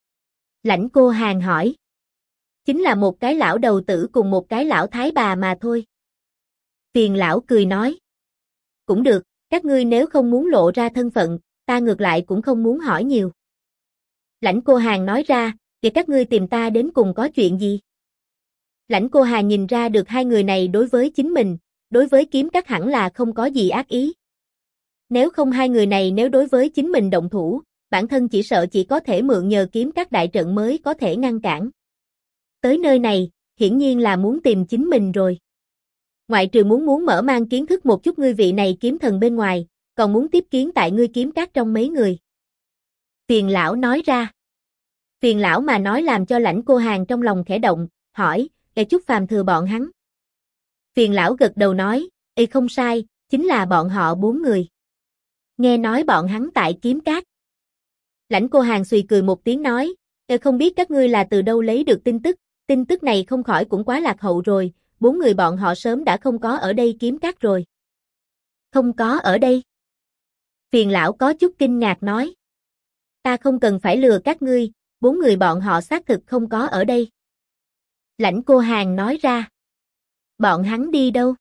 A: Lãnh Cô Hàn hỏi. Chính là một cái lão đầu tử cùng một cái lão thái bà mà thôi. Phiền lão cười nói. Cũng được, Các ngươi nếu không muốn lộ ra thân phận, ta ngược lại cũng không muốn hỏi nhiều. Lãnh Cô Hàn nói ra, vậy các ngươi tìm ta đến cùng có chuyện gì? Lãnh Cô Hàn nhìn ra được hai người này đối với chính mình, đối với kiếm các hẳn là không có gì ác ý. Nếu không hai người này nếu đối với chính mình động thủ, bản thân chỉ sợ chỉ có thể mượn nhờ kiếm các đại trận mới có thể ngăn cản. Tới nơi này, hiển nhiên là muốn tìm chính mình rồi. Ngoại trừ muốn mở mang kiến thức một chút ngươi vị này kiếm thần bên ngoài, còn muốn tiếp kiến tại ngươi kiếm các trong mấy người. Phiền lão nói ra. Phiền lão mà nói làm cho Lãnh Cô Hàn trong lòng khẽ động, hỏi, Trúc Phàm Thừa bọn hắn. Phiền lão gật đầu nói, không sai, chính là bọn họ 4 người. Nghe nói bọn hắn tại kiếm các. Lãnh Cô Hàn xùy cười một tiếng nói, không biết các ngươi là từ đâu lấy được tin tức này không khỏi cũng quá lạc hậu rồi, 4 người bọn họ sớm đã không có ở đây kiếm các rồi. Không có ở đây. Phiền lão có chút kinh ngạc nói. Ta không cần phải lừa các ngươi, 4 người bọn họ xác thực không có ở đây. Lãnh Cô Hàn nói ra. Bọn hắn đi đâu?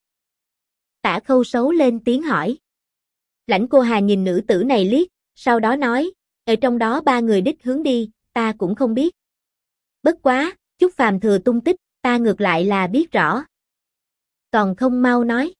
A: Tả Khâu Sấu lên tiếng hỏi. Lãnh Cô Hàn nhìn nữ tử này liếc, sau đó nói, ở trong đó 3 người đích hướng đi, ta cũng không biết. Bất quá, Chúc Phàm Thừa tung tích, ta ngược lại là biết rõ. Còn không mau nói.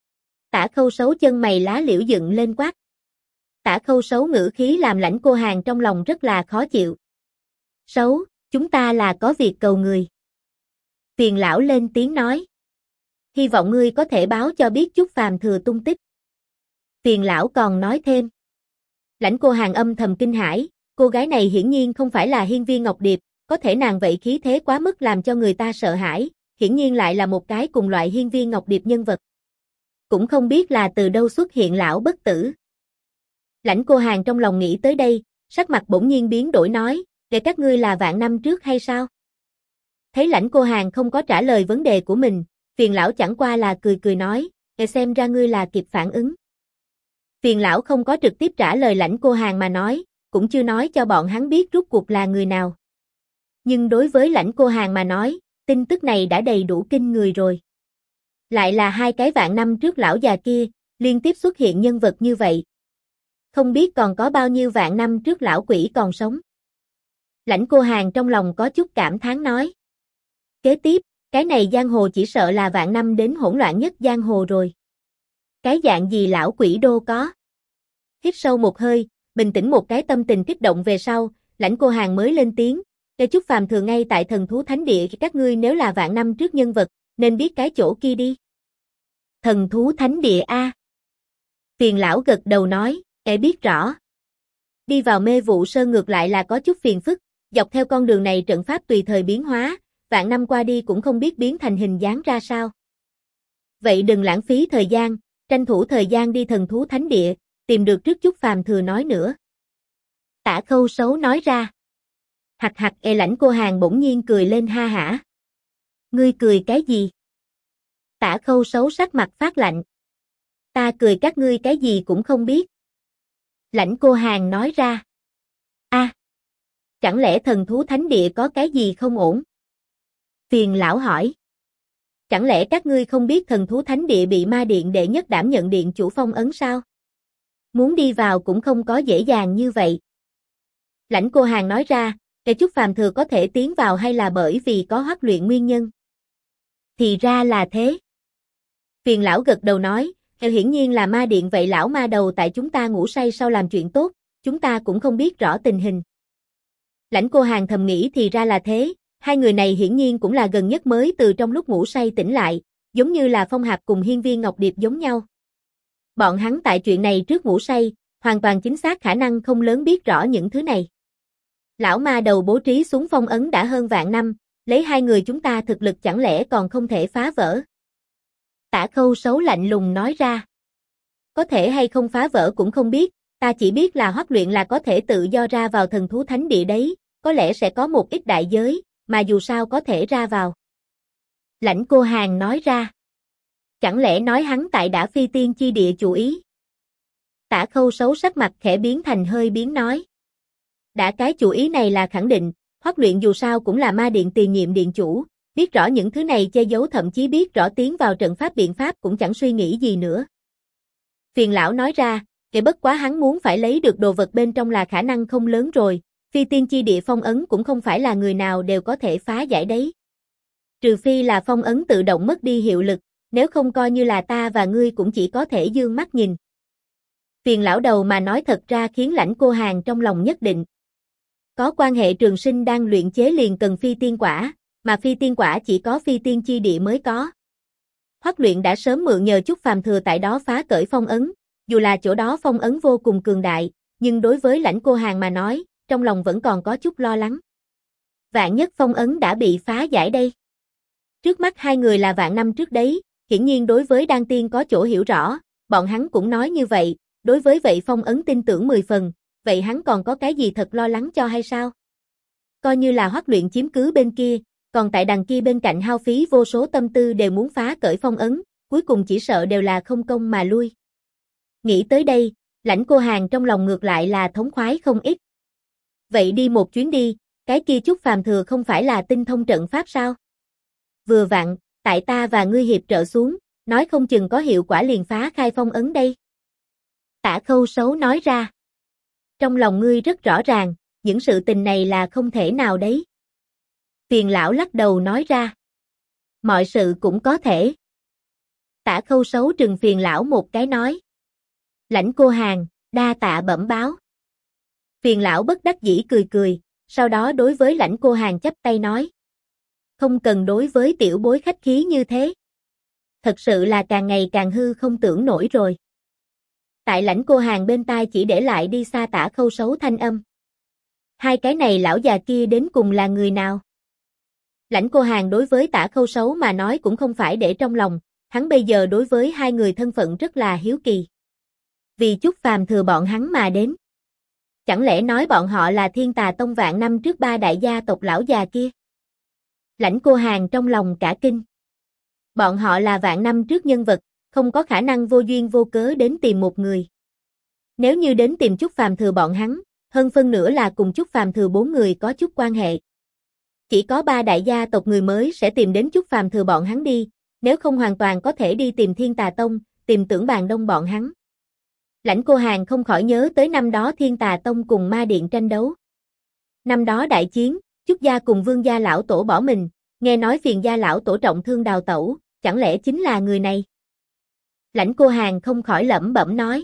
A: Tả Khâu Sấu chân mày lá liễu dựng lên quát. Tả Khâu Sấu ngữ khí làm Lãnh Cô Hàn trong lòng rất là khó chịu. Sấu, chúng ta là có việc cầu người. Phiền lão lên tiếng nói. Hy vọng ngươi có thể báo cho biết Chúc Phàm Thừa tung tích. Phiền lão còn nói thêm. Lãnh Cô Hàn âm thầm kinh hãi, cô gái này hiển nhiên không phải là Hiên Viên Ngọc Điệp, có thể nàng vậy khí thế quá mức làm cho người ta sợ hãi, hiển nhiên lại là một cái cùng loại Hiên Viên Ngọc Điệp nhân vật. Cũng không biết là từ đâu xuất hiện lão bất tử. Lãnh Cô Hàn trong lòng nghĩ tới đây, sắc mặt bỗng nhiên biến đổi nói, để các ngươi là vạn năm trước hay sao? Thấy Lãnh Cô Hàn không có trả lời vấn đề của mình, phiền lão chẳng qua là cười nói, xem ra ngươi là kịp phản ứng. Phiền lão không có trực tiếp trả lời Lãnh Cô Hàn mà nói, cũng chưa nói cho bọn hắn biết rốt cuộc là người nào. Nhưng đối với Lãnh Cô Hàn mà nói, tin tức này đã đầy đủ kinh người rồi. Lại là 2 cái vạn năm trước lão già kia, liên tiếp xuất hiện nhân vật như vậy. Không biết còn có bao nhiêu vạn năm trước lão quỷ còn sống. Lãnh Cô Hàn trong lòng có chút cảm thán nói. Kế tiếp, cái này giang hồ chỉ sợ là vạn năm đến hỗn loạn nhất giang hồ rồi. Cái dạng gì lão quỷ đô có. Hít sâu một hơi, bình tĩnh một cái tâm tình kích động về sau, Lãnh Cô Hàn mới lên tiếng. Chúc Phàm Thừa ngay tại Thần Thú Thánh Địa, các ngươi nếu là vạn năm trước nhân vật, nên biết cái chỗ kia đi. Thần Thú Thánh Địa a. Phiền lão gật đầu nói, biết rõ. Đi vào Mê Vụ Sơn ngược lại là có chút phiền phức, dọc theo con đường này trận pháp tùy thời biến hóa, vạn năm qua đi cũng không biết biến thành hình dáng ra sao. Vậy đừng lãng phí thời gian, tranh thủ thời gian đi Thần Thú Thánh Địa, tìm được trước Chúc Phàm Thừa nói nữa. Tả Khâu Sấu nói ra. Hặc, Lãnh Cô Hàn bỗng nhiên cười lên ha hả. Ngươi cười cái gì? Tả Khâu Sấu sắc mặt phát lạnh. Ta cười các ngươi cái gì cũng không biết. Lãnh Cô Hàn nói ra. Chẳng lẽ Thần Thú Thánh Địa có cái gì không ổn? Phiền lão hỏi. Chẳng lẽ các ngươi không biết Thần Thú Thánh Địa bị Ma Điện đệ nhất đảm nhận điện chủ phong ấn sao? Muốn đi vào cũng không có dễ dàng như vậy. Lãnh Cô Hàn nói ra, Chúc Phàm Thừa có thể tiến vào hay là bởi vì có Hoắc Luyện nguyên nhân? Thì ra là thế. Phiền lão gật đầu nói, hiển nhiên là Ma Điện vậy lão ma đầu tại chúng ta ngủ say sau làm chuyện tốt, chúng ta cũng không biết rõ tình hình. Lãnh Cô Hàn thầm nghĩ thì ra là thế, hai người này hiển nhiên cũng là gần nhất mới từ trong lúc ngủ say tỉnh lại, giống như là Phong Hạp cùng Hiên Viên Ngọc Điệp giống nhau. Bọn hắn tại chuyện này trước ngủ say, hoàn toàn chính xác khả năng không lớn biết rõ những thứ này. Lão ma đầu bố trí xuống phong ấn đã hơn vạn năm, lấy hai người chúng ta thực lực chẳng lẽ còn không thể phá vỡ. Tả Khâu Sấu lạnh lùng nói ra. Có thể hay không phá vỡ cũng không biết, ta chỉ biết là Hoắc Luyện là có thể tự do ra vào Thần Thú Thánh Địa đấy, có lẽ sẽ có một ít đại giới, mà dù sao có thể ra vào. Lãnh Cô Hàn nói ra. Chẳng lẽ nói hắn tại đã phi tiên chi địa chủ ý? Tả Khâu Sấu sắc mặt khẽ biến thành hơi biến nói. Đã cái chủ ý này là khẳng định, Hoắc Luyện dù sao cũng là Ma Điện tiền nhiệm điện chủ, biết rõ những thứ này che giấu thậm chí biết rõ tiến vào trận pháp biện pháp cũng chẳng suy nghĩ gì nữa. Phiền lão nói ra, kể bất quá hắn muốn phải lấy được đồ vật bên trong là khả năng không lớn rồi, phi tiên chi địa phong ấn cũng không phải là người nào đều có thể phá giải đấy. Trừ phi là phong ấn tự động mất đi hiệu lực, nếu không coi như là ta và ngươi cũng chỉ có thể dương mắt nhìn. Phiền lão đầu mà nói thật ra khiến Lãnh Cô Hàn trong lòng nhất định. Có quan hệ trường sinh đang luyện chế liền cần phi tiên quả, mà phi tiên quả chỉ có phi tiên chi địa mới có. Hoắc Luyện đã sớm mượn nhờ chút phàm thừa tại đó phá cởi phong ấn, dù là chỗ đó phong ấn vô cùng cường đại, nhưng đối với Lãnh Cô Hàn mà nói, trong lòng vẫn còn có chút lo lắng. Vạn nhất phong ấn đã bị phá giải đây. Trước mắt hai người là vạn năm trước đấy, hiển nhiên đối với đan tiên có chỗ hiểu rõ, bọn hắn cũng nói như vậy, đối với vậy phong ấn tin tưởng 10 phần, vậy hắn còn có cái gì thật lo lắng cho hay sao? Coi như là Hoắc Luyện chiếm cứ bên kia, còn tại đằng kia bên cạnh hao phí vô số tâm tư đều muốn phá cởi phong ấn, cuối cùng chỉ sợ đều là không công mà lui. Nghĩ tới đây, Lãnh Cô Hàn trong lòng ngược lại là thống khoái không ít. Vậy đi một chuyến đi, cái kia chút phàm thừa không phải là tinh thông trận pháp sao? Vừa vặn, tại ta và ngươi hiệp trợ xuống, nói không chừng có hiệu quả liền phá khai phong ấn đây. Tả Khâu Sấu nói ra. Trong lòng ngươi rất rõ ràng, những sự tình này là không thể nào đấy. Phiền lão lắc đầu nói ra. Mọi sự cũng có thể. Tả Khâu Sấu trừng Phiền lão một cái nói. Lãnh Cô Hàn, đa tạ bẩm báo. Phiền lão bất đắc dĩ cười cười, sau đó đối với Lãnh Cô Hàn chắp tay nói. Không cần đối với tiểu bối khách khí như thế. Thật sự là càng ngày càng hư không tưởng nổi rồi. Tại Lãnh Cô Hàn bên tai chỉ để lại đi xa Tả Khâu Sấu thanh âm. Hai cái này lão già kia đến cùng là người nào? Lãnh Cô Hàn đối với Tả Khâu Sấu mà nói cũng không phải để trong lòng, hắn bây giờ đối với hai người thân phận rất là hiếu kỳ. Vì chút phàm thừa bọn hắn mà đến. Chẳng lẽ nói bọn họ là Thiên Tà Tông vạn năm trước ba đại gia tộc lão già kia? Lãnh Cô Hàn trong lòng cả kinh. Bọn họ là vạn năm trước nhân vật, không có khả năng vô duyên vô cớ đến tìm một người. Nếu như đến tìm chút phàm thừa bọn hắn, hơn phân nửa là cùng chút phàm thừa 4 người có chút quan hệ. Chỉ có ba đại gia tộc người mới sẽ tìm đến chút phàm thừa bọn hắn đi, nếu không hoàn toàn có thể đi tìm Thiên Tà Tông, tìm Tưởng Bàn Đông bọn hắn. Lãnh Cô Hàn không khỏi nhớ tới năm đó Thiên Tà Tông cùng Ma Điện tranh đấu. Năm đó đại chiến, Chúc gia cùng Vương gia lão tổ bỏ mình, nghe nói Phiền gia lão tổ trọng thương đào tẩu, chẳng lẽ chính là người này? Lãnh Cô Hàn không khỏi lẩm bẩm nói.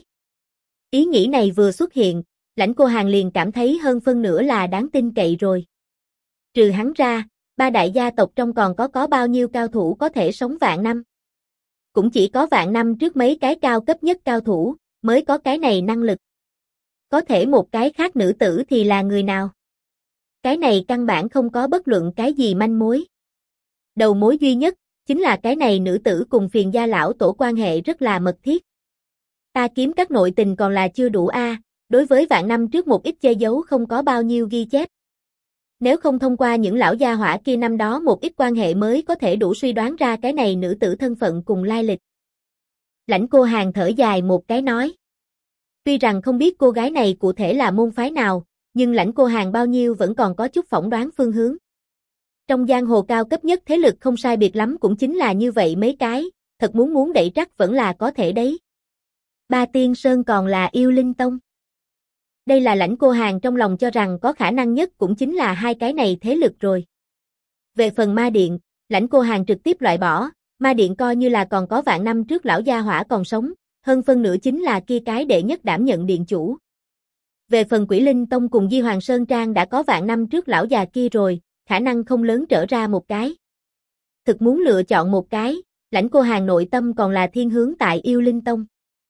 A: Ý nghĩ này vừa xuất hiện, Lãnh Cô Hàn liền cảm thấy hơn phân nửa là đáng tin cậy rồi. Trừ hắn ra, ba đại gia tộc trong còn có bao nhiêu cao thủ có thể sống vạn năm? Cũng chỉ có vạn năm trước mấy cái cao cấp nhất cao thủ, mới có cái này năng lực. Có thể một cái khác nữ tử thì là người nào? Cái này căn bản không có bất luận cái gì manh mối. Đầu mối duy nhất, chính là cái này nữ tử cùng Phiền gia lão tổ quan hệ rất là mật thiết. Ta kiếm các nội tình còn là chưa đủ a, đối với vạn năm trước một ít che giấu không có bao nhiêu ghi chép. Nếu không thông qua những lão gia hỏa kia năm đó một ít quan hệ mới có thể đủ suy đoán ra cái này nữ tử thân phận cùng lai lịch. Lãnh Cô Hàn thở dài một cái nói. Tuy rằng không biết cô gái này cụ thể là môn phái nào, nhưng Lãnh Cô Hàn bao nhiêu vẫn còn có chút phỏng đoán phương hướng. Trong giang hồ cao cấp nhất thế lực không sai biệt lắm cũng chính là như vậy mấy cái, thật muốn đẩy trắc vẫn là có thể đấy. Ba Tiên Sơn còn là Yêu Linh Tông. Đây là Lãnh Cô Hàn trong lòng cho rằng có khả năng nhất cũng chính là hai cái này thế lực rồi. Về phần Ma Điện, Lãnh Cô Hàn trực tiếp loại bỏ, Ma Điện coi như là còn có vạn năm trước lão gia hỏa còn sống, hơn phân nửa chính là kia cái đệ nhất đảm nhận điện chủ. Về phần Quỷ Linh Tông cùng Di Hoàng Sơn Trang đã có vạn năm trước lão già kia rồi, khả năng không lớn trở ra một cái. Thực muốn lựa chọn một cái, Lãnh Cô Hàn nội tâm còn là thiên hướng tại Yêu Linh Tông.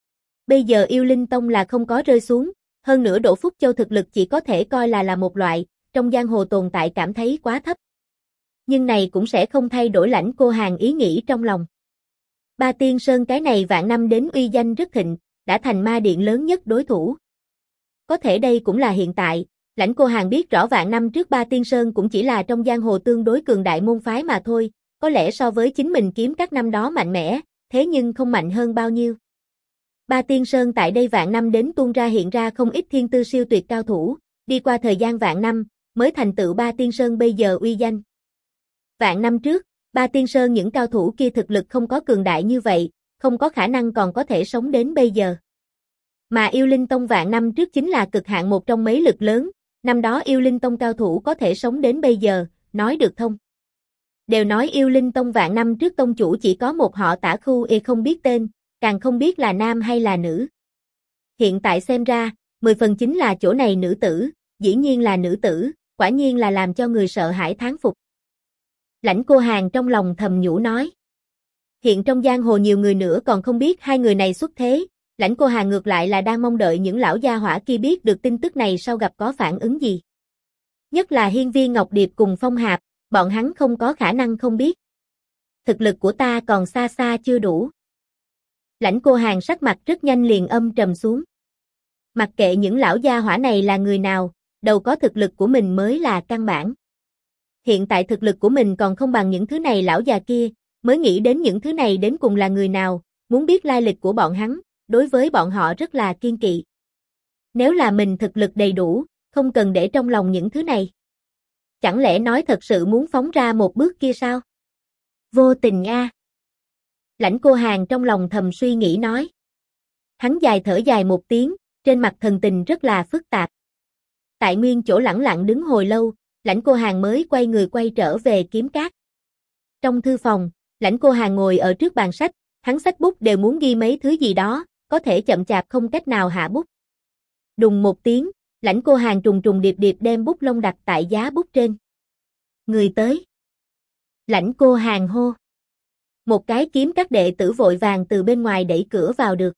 A: Bây giờ Yêu Linh Tông là không có rơi xuống, hơn nữa Đỗ Phúc Châu thực lực chỉ có thể coi là một loại, trong giang hồ tồn tại cảm thấy quá thấp. Nhưng này cũng sẽ không thay đổi Lãnh Cô Hàn ý nghĩ trong lòng. Ba Tiên Sơn cái này vạn năm đến uy danh rất thịnh, đã thành Ma Điện lớn nhất đối thủ. Có thể đây cũng là hiện tại, Lãnh Cô Hàn biết rõ vạn năm trước Ba Tiên Sơn cũng chỉ là trong giang hồ tương đối cường đại môn phái mà thôi, có lẽ so với chính mình kiếm các năm đó mạnh mẽ, thế nhưng không mạnh hơn bao nhiêu. Ba Tiên Sơn tại đây vạn năm đến tuôn ra hiện ra không ít thiên tư siêu tuyệt cao thủ, đi qua thời gian vạn năm, mới thành tựu Ba Tiên Sơn bây giờ uy danh. Vạn năm trước, Ba Tiên Sơn những cao thủ kia thực lực không có cường đại như vậy, không có khả năng còn có thể sống đến bây giờ. Mà Yêu Linh Tông vạn năm trước chính là cực hạn một trong mấy lực lớn, năm đó Yêu Linh Tông cao thủ có thể sống đến bây giờ, nói được thông. Đều nói Yêu Linh Tông vạn năm trước tông chủ chỉ có một họ Tả Khu không biết tên, càng không biết là nam hay là nữ. Hiện tại xem ra, 10 phần chính là chỗ này nữ tử, dĩ nhiên là nữ tử, quả nhiên là làm cho người sợ hãi thán phục. Lãnh Cô Hàn trong lòng thầm nhủ nói. Hiện trong giang hồ nhiều người nữa còn không biết hai người này xuất thế, Lãnh Cô Hàn ngược lại là đang mong đợi những lão gia hỏa kia biết được tin tức này sau gặp có phản ứng gì. Nhất là Hiên Viên Ngọc Điệp cùng Phong Hạp, bọn hắn không có khả năng không biết. Thực lực của ta còn xa xa chưa đủ. Lãnh Cô Hàn sắc mặt rất nhanh liền âm trầm xuống. Mặc kệ những lão gia hỏa này là người nào, đầu có thực lực của mình mới là căn bản. Hiện tại thực lực của mình còn không bằng những thứ này lão già kia, mới nghĩ đến những thứ này đến cùng là người nào, muốn biết lai lịch của bọn hắn, đối với bọn họ rất là kiên kỵ. Nếu là mình thực lực đầy đủ, không cần để trong lòng những thứ này. Chẳng lẽ nói thật sự muốn phóng ra một bước kia sao? Vô tình a. Lãnh Cô Hàn trong lòng thầm suy nghĩ nói. Hắn dài thở dài một tiếng, trên mặt thần tình rất là phức tạp. Tại nguyên chỗ lẳng lặng đứng hồi lâu, Lãnh Cô Hàn mới quay người quay trở về kiếm cát. Trong thư phòng, Lãnh Cô Hàn ngồi ở trước bàn sách, hắn xách bút đều muốn ghi mấy thứ gì đó, có thể chậm chạp không cách nào hạ bút. Đùng một tiếng, Lãnh Cô Hàn trùng trùng điệp điệp đem bút lông đặt tại giá bút trên. Người tới. Lãnh Cô Hàn hô. Một cái kiếm các đệ tử vội vàng từ bên ngoài đẩy cửa vào được.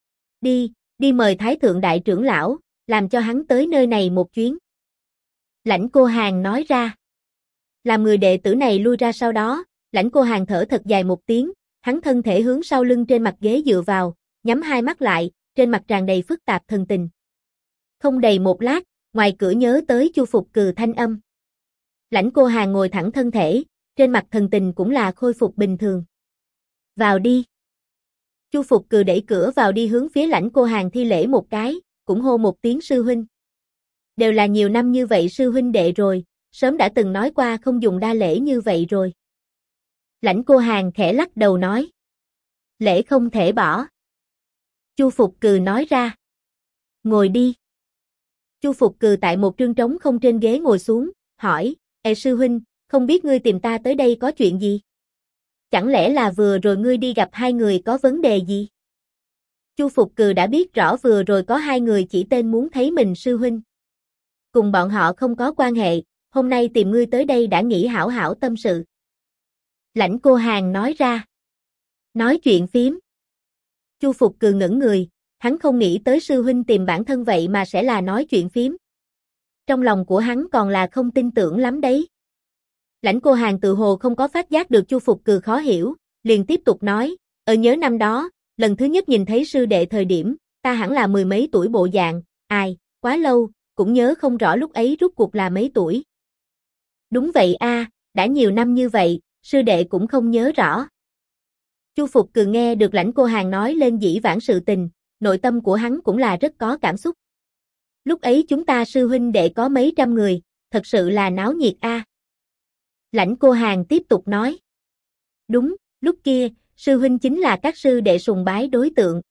A: Đi mời Thái Thượng Đại trưởng lão, làm cho hắn tới nơi này một chuyến. Lãnh Cô Hàn nói ra. Làm người đệ tử này lui ra sau đó, Lãnh Cô Hàn thở thật dài một tiếng, hắn thân thể hướng sau lưng trên mặt ghế dựa vào, nhắm hai mắt lại, trên mặt tràn đầy phức tạp thần tình. Không đầy một lát, ngoài cửa nhớ tới Chu Phục Cừ thanh âm. Lãnh Cô Hàn ngồi thẳng thân thể, trên mặt thần tình cũng là khôi phục bình thường. Vào đi. Chu Phục Cừ đẩy cửa vào đi hướng phía Lãnh Cô Hàn thi lễ một cái, cũng hô một tiếng sư huynh. Đều là nhiều năm như vậy sư huynh đệ rồi, sớm đã từng nói qua không dùng đa lễ như vậy rồi. Lãnh Cô Hàn khẽ lắc đầu nói. Lễ không thể bỏ. Chu Phục Cừ nói ra. Ngồi đi. Chu Phục Cừ tại một trương trống không trên ghế ngồi xuống, hỏi, sư huynh, không biết ngươi tìm ta tới đây có chuyện gì? Chẳng lẽ là vừa rồi ngươi đi gặp hai người có vấn đề gì? Chu Phục Cừ đã biết rõ vừa rồi có hai người chỉ tên muốn thấy mình sư huynh. Cùng bọn họ không có quan hệ, hôm nay tìm ngươi tới đây đã nghĩ hảo hảo tâm sự. Lãnh Cô Hàn nói ra. Nói chuyện phiếm. Chu Phục Cừ ngẩn người, hắn không nghĩ tới sư huynh tìm bản thân vậy mà sẽ là nói chuyện phiếm. Trong lòng của hắn còn là không tin tưởng lắm đấy. Lãnh Cô Hàn tự hồ không có phát giác được Chu Phục Cừ khó hiểu, liền tiếp tục nói, nhớ năm đó, lần thứ nhất nhìn thấy sư đệ thời điểm, ta hẳn là mười mấy tuổi bộ dạng, quá lâu, cũng nhớ không rõ lúc ấy rút cuộc là mấy tuổi. Đúng vậy a, đã nhiều năm như vậy, sư đệ cũng không nhớ rõ. Chu Phục Cừ nghe được Lãnh Cô Hàn nói lên dĩ vãng sự tình, nội tâm của hắn cũng là rất có cảm xúc. Lúc ấy chúng ta sư huynh đệ có mấy trăm người, thật sự là náo nhiệt a. Lãnh Cô Hàn tiếp tục nói. Đúng, lúc kia, sư huynh chính là các sư đệ sùng bái đối tượng.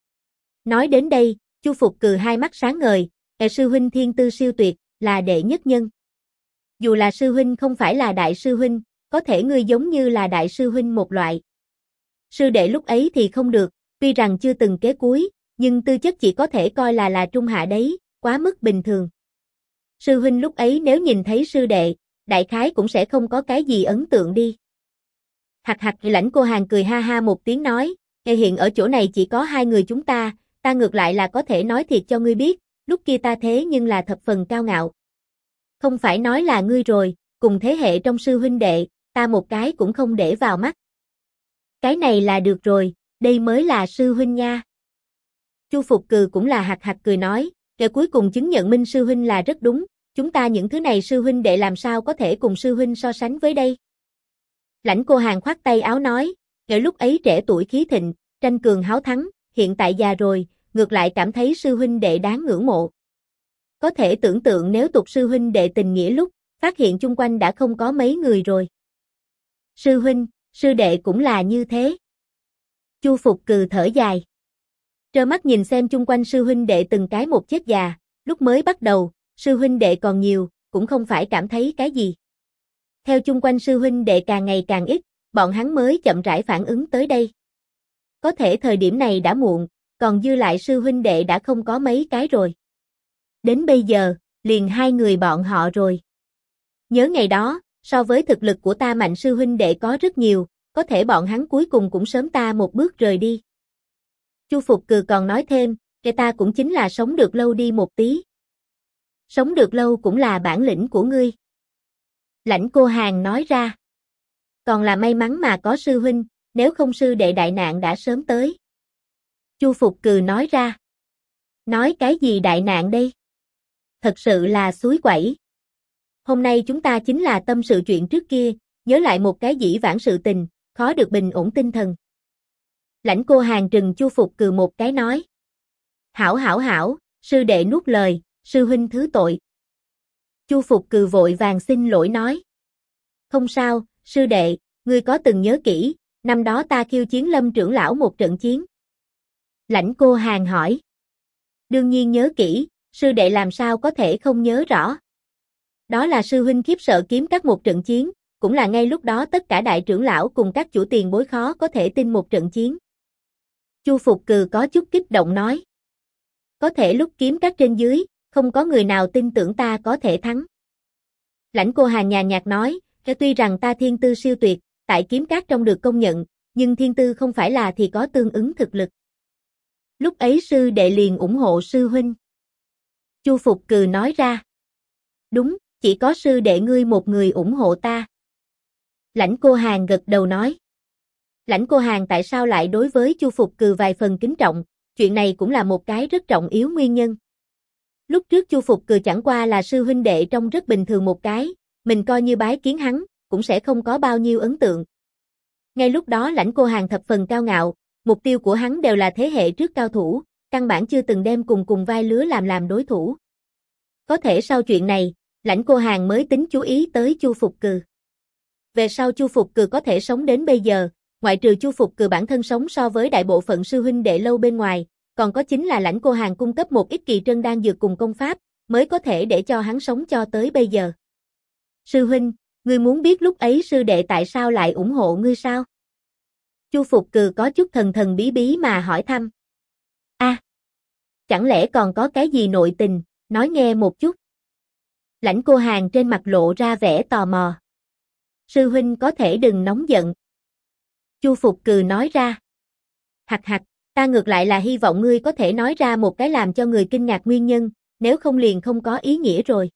A: Nói đến đây, Chu Phục Cừ hai mắt sáng ngời, sư huynh thiên tư siêu tuyệt, là đệ nhất nhân. Dù là sư huynh không phải là đại sư huynh, có thể ngươi giống như là đại sư huynh một loại. Sư đệ lúc ấy thì không được, tuy rằng chưa từng kế cuối, nhưng tư chất chỉ có thể coi là trung hạ đấy, quá mức bình thường. Sư huynh lúc ấy nếu nhìn thấy sư đệ, đại khái cũng sẽ không có cái gì ấn tượng đi. Hạc hạc. Lãnh Cô Hàn cười ha ha một tiếng nói, hiện ở chỗ này chỉ có hai người chúng ta ngược lại là có thể nói thiệt cho ngươi biết, lúc kia ta thế nhưng là thập phần cao ngạo. Không phải nói là ngươi rồi, cùng thế hệ trong sư huynh đệ, ta một cái cũng không để vào mắt. Cái này là được rồi, đây mới là sư huynh nha. Chu Phục Cừ cũng là hạc hạc cười nói, kẻ cuối cùng chứng nhận Minh sư huynh là rất đúng, chúng ta những thứ này sư huynh đệ làm sao có thể cùng sư huynh so sánh với đây. Lãnh Cô Hàn khoát tay áo nói, kẻ lúc ấy trẻ tuổi khí thịnh, tranh cường háo thắng, hiện tại già rồi, ngược lại cảm thấy sư huynh đệ đáng ngưỡng mộ. Có thể tưởng tượng nếu tục sư huynh đệ tình nghĩa lúc, phát hiện chung quanh đã không có mấy người rồi. Sư huynh, sư đệ cũng là như thế. Chu Phục Cừ thở dài. Trơ mắt nhìn xem chung quanh sư huynh đệ từng cái một chết già, lúc mới bắt đầu, sư huynh đệ còn nhiều, cũng không phải cảm thấy cái gì. Theo chung quanh sư huynh đệ càng ngày càng ít, bọn hắn mới chậm rãi phản ứng tới đây. Có thể thời điểm này đã muộn, còn dư lại sư huynh đệ đã không có mấy cái rồi. Đến bây giờ, liền 2 người bọn họ rồi. Nhớ ngày đó, so với thực lực của ta mạnh sư huynh đệ có rất nhiều, có thể bọn hắn cuối cùng cũng sớm ta một bước rời đi. Chu Phục Cừ còn nói thêm, cái ta cũng chính là sống được lâu đi một tí. Sống được lâu cũng là bản lĩnh của ngươi. Lãnh Cô Hàn nói ra. Còn là may mắn mà có sư huynh, nếu không sư đệ đại nạn đã sớm tới. Chu Phục Cừ nói ra. Nói cái gì đại nạn đây? Thật sự là suối quẩy. Hôm nay chúng ta chính là tâm sự chuyện trước kia, nhớ lại một cái dĩ vãng sự tình, khó được bình ổn tinh thần. Lãnh Cô Hàn trừng Chu Phục Cừ một cái nói. Hảo, sư đệ nuốt lời, sư huynh thứ tội. Chu Phục Cừ vội vàng xin lỗi nói. Không sao, sư đệ, ngươi có từng nhớ kỹ, năm đó ta khiêu chiến Lâm trưởng lão một trận chiến. Lãnh Cô Hàn hỏi. Đương nhiên nhớ kỹ, sư đệ làm sao có thể không nhớ rõ. Đó là sư huynh khiếp sợ kiếm các một trận chiến, cũng là ngay lúc đó tất cả đại trưởng lão cùng các chủ tiền bối khó có thể tin một trận chiến. Chu Phục Cừ có chút kích động nói. Có thể lúc kiếm các trên dưới, không có người nào tin tưởng ta có thể thắng. Lãnh Cô Hàn nhàn nhạt nói, tuy rằng ta thiên tư siêu tuyệt, tại kiếm các trong được công nhận, nhưng thiên tư không phải là thì có tương ứng thực lực. Lúc ấy sư đệ liền ủng hộ sư huynh. Chu Phục Cừ nói ra. Đúng, chỉ có sư đệ ngươi một người ủng hộ ta. Lãnh Cô Hàn gật đầu nói. Lãnh Cô Hàn tại sao lại đối với Chu Phục Cừ vài phần kính trọng, chuyện này cũng là một cái rất trọng yếu nguyên nhân. Lúc trước Chu Phục Cừ chẳng qua là sư huynh đệ trong rất bình thường một cái, mình coi như bái kiến hắn, cũng sẽ không có bao nhiêu ấn tượng. Ngay lúc đó Lãnh Cô Hàn thập phần cao ngạo, mục tiêu của hắn đều là thế hệ trước cao thủ, căn bản chưa từng đem cùng vai lứa làm đối thủ. Có thể sau chuyện này, Lãnh Cô Hàn mới tính chú ý tới Chu Phục Cừ. Về sau Chu Phục Cừ có thể sống đến bây giờ, ngoại trừ Chu Phục Cừ bản thân sống so với đại bộ phận sư huynh đệ lâu bên ngoài, còn có chính là Lãnh Cô Hàn cung cấp một ít kỳ trân đan dược cùng công pháp, mới có thể để cho hắn sống cho tới bây giờ. Sư huynh, ngươi muốn biết lúc ấy sư đệ tại sao lại ủng hộ ngươi sao? Chu Phục Cừ có chút thần bí mà hỏi thăm. Chẳng lẽ còn có cái gì nội tình, nói nghe một chút. Lãnh Cô Hàn trên mặt lộ ra vẻ tò mò. Sư huynh có thể đừng nóng giận. Chu Phục Cừ nói ra. Hặc, ta ngược lại là hy vọng ngươi có thể nói ra một cái làm cho người kinh ngạc nguyên nhân, nếu không liền không có ý nghĩa rồi.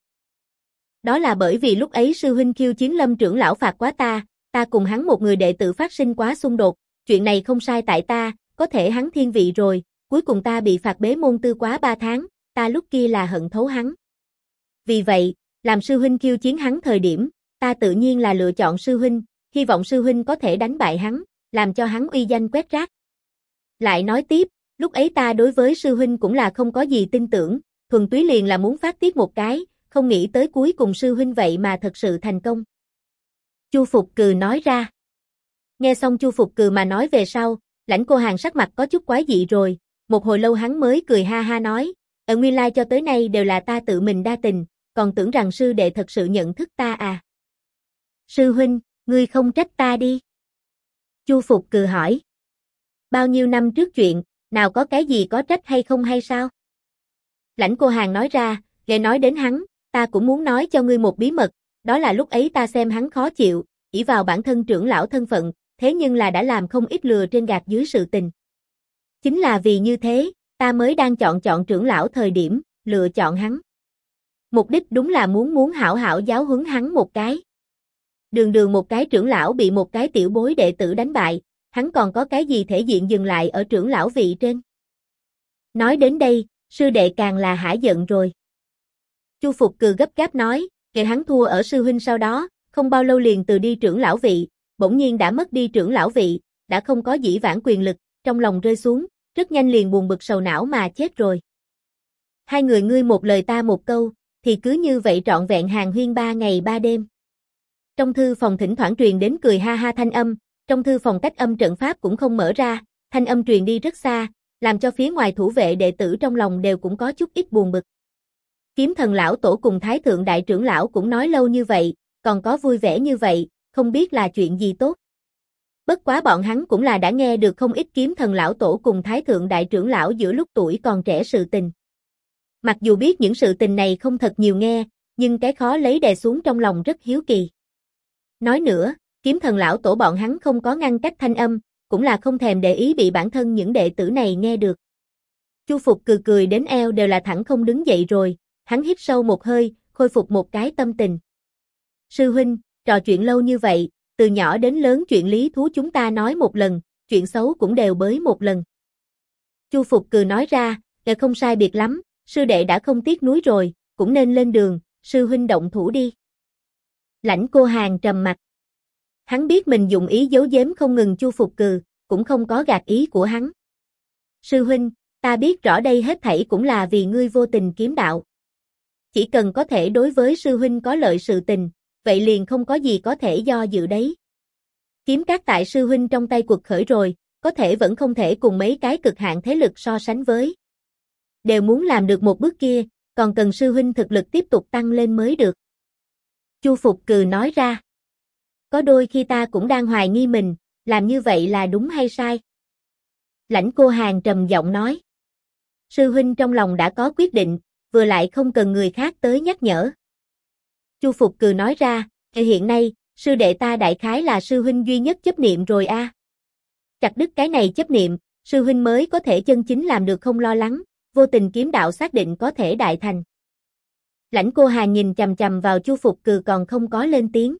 A: Đó là bởi vì lúc ấy sư huynh khiêu chiến Lâm trưởng lão phạt quá ta cùng hắn một người đệ tử phát sinh quá xung đột, chuyện này không sai tại ta, có thể hắn thiên vị rồi, cuối cùng ta bị phạt bế môn tư quá 3 tháng, ta lúc kia là hận thấu hắn. Vì vậy, làm sư huynh khiêu chiến hắn thời điểm, ta tự nhiên là lựa chọn sư huynh, hy vọng sư huynh có thể đánh bại hắn, làm cho hắn uy danh quét rác. Lại nói tiếp, lúc ấy ta đối với sư huynh cũng là không có gì tin tưởng, thuần túy liền là muốn phát tiết một cái, không nghĩ tới cuối cùng sư huynh vậy mà thật sự thành công. Chu Phục Cừ nói ra. Nghe xong Chu Phục Cừ mà nói về sau, Lãnh Cô Hàn sắc mặt có chút quái dị rồi, một hồi lâu hắn mới cười ha ha nói, nguyên lai cho tới nay đều là ta tự mình đa tình, còn tưởng rằng sư đệ thật sự nhận thức ta à. Sư huynh, ngươi không trách ta đi. Chu Phục Cừ hỏi. Bao nhiêu năm trước chuyện, nào có cái gì có trách hay không hay sao? Lãnh Cô Hàn nói ra, nghe nói đến hắn, ta cũng muốn nói cho ngươi một bí mật, đó là lúc ấy ta xem hắn khó chịu, ỷ vào bản thân trưởng lão thân phận, thế nhưng là đã làm không ít lừa trên gạt dưới sự tình. Chính là vì như thế, ta mới đang chọn trưởng lão thời điểm, lựa chọn hắn. Mục đích đúng là muốn hảo hảo giáo huấn hắn một cái. Đường một cái trưởng lão bị một cái tiểu bối đệ tử đánh bại, hắn còn có cái gì thể diện dừng lại ở trưởng lão vị trên. Nói đến đây, sư đệ càng là hả giận rồi. Chu Phục Cừ gấp gáp nói, kể hắn thua ở sư huynh sau đó, không bao lâu liền từ đi trưởng lão vị, bỗng nhiên đã mất đi trưởng lão vị, đã không có dĩ vãng quyền lực, trong lòng rơi xuống, rất nhanh liền buồn bực sầu não mà chết rồi. Hai người ngươi một lời ta một câu, thì cứ như vậy trọn vẹn hàn huyên 3 ngày 3 đêm. Trong thư phòng thỉnh thoảng truyền đến cười ha ha thanh âm, trong thư phòng cách âm trận pháp cũng không mở ra, thanh âm truyền đi rất xa, làm cho phía ngoài thủ vệ đệ tử trong lòng đều cũng có chút ít buồn bực. Kiếm Thần lão tổ cùng Thái thượng đại trưởng lão cũng nói lâu như vậy, còn có vui vẻ như vậy, không biết là chuyện gì tốt. Bất quá bọn hắn cũng là đã nghe được không ít Kiếm Thần lão tổ cùng Thái thượng đại trưởng lão giữa lúc tuổi còn trẻ sự tình. Mặc dù biết những sự tình này không thật nhiều nghe, nhưng cái khó lấy đè xuống trong lòng rất hiếu kỳ. Nói nữa, Kiếm Thần lão tổ bọn hắn không có ngăn cách thanh âm, cũng là không thèm để ý bị bản thân những đệ tử này nghe được. Chu Phục cười cười đến eo đều là thẳng không đứng dậy rồi, hắn hít sâu một hơi, khôi phục một cái tâm tình. Sư huynh, trò chuyện lâu như vậy, từ nhỏ đến lớn chuyện lý thú chúng ta nói một lần, chuyện xấu cũng đều bới một lần. Chu Phục cười nói ra, không sai biệt lắm, sư đệ đã không tiếc núi rồi, cũng nên lên đường, sư huynh động thủ đi. Lãnh Cô Hàn trầm mặt. Hắn biết mình dùng ý giấu giếm không ngừng Chu Phục cười, cũng không có gạt ý của hắn. Sư huynh, ta biết rõ đây hết thảy cũng là vì ngươi vô tình kiếm đạo. Chỉ cần có thể đối với sư huynh có lợi sự tình, vậy liền không có gì có thể do dự đấy. Kiếm các tại sư huynh trong tay quật khởi rồi, có thể vẫn không thể cùng mấy cái cực hạn thế lực so sánh với. Đều muốn làm được một bước kia, còn cần sư huynh thực lực tiếp tục tăng lên mới được. Chu Phục cười nói ra. Có đôi khi ta cũng đang hoài nghi mình, làm như vậy là đúng hay sai? Lãnh Cô Hàn trầm giọng nói. Sư huynh trong lòng đã có quyết định, vừa lại không cần người khác tới nhắc nhở. Chu Phục cười nói ra, hiện nay, sư đệ ta đại khái là sư huynh duy nhất chấp niệm rồi a. Chặt đứt cái này chấp niệm, sư huynh mới có thể chân chính làm được không lo lắng, vô tình kiếm đạo xác định có thể đại thành. Lãnh Cô Hàn nhìn chằm chằm vào Chu Phục cười còn không có lên tiếng.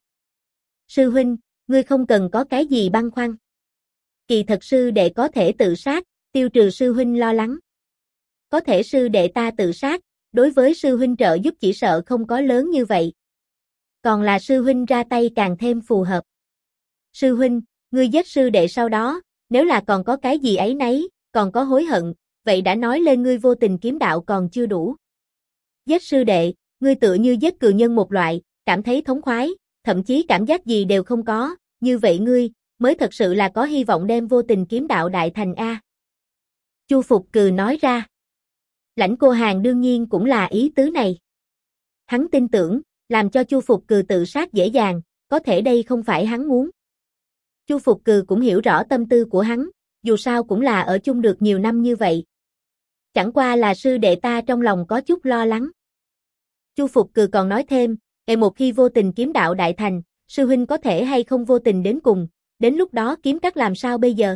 A: Sư huynh, ngươi không cần có cái gì băn khoăn. Kỳ thật sư đệ có thể tự sát, tiêu trừ sư huynh lo lắng. Có thể sư đệ ta tự sát, đối với sư huynh trợ giúp chỉ sợ không có lớn như vậy. Còn là sư huynh ra tay càng thêm phù hợp. Sư huynh, ngươi giết sư đệ sau đó, nếu là còn có cái gì ấy nấy, còn có hối hận, vậy đã nói lên ngươi vô tình kiếm đạo còn chưa đủ. Giết sư đệ, ngươi tựa như giết cừu nhân một loại, cảm thấy thống khoái, thậm chí cảm giác gì đều không có, như vậy ngươi, mới thật sự là có hy vọng đem vô tình kiếm đạo đại thành A. Chu Phục cười nói ra. Lãnh Cô Hàn đương nhiên cũng là ý tứ này. Hắn tin tưởng, làm cho Chu Phục cười tự sát dễ dàng, có thể đây không phải hắn muốn. Chu Phục cười cũng hiểu rõ tâm tư của hắn, dù sao cũng là ở chung được nhiều năm như vậy. Chẳng qua là sư đệ ta trong lòng có chút lo lắng. Chu Phục cười còn nói thêm, một khi vô tình kiếm đạo đại thành, sư huynh có thể hay không vô tình đến cùng, đến lúc đó kiếm các làm sao bây giờ?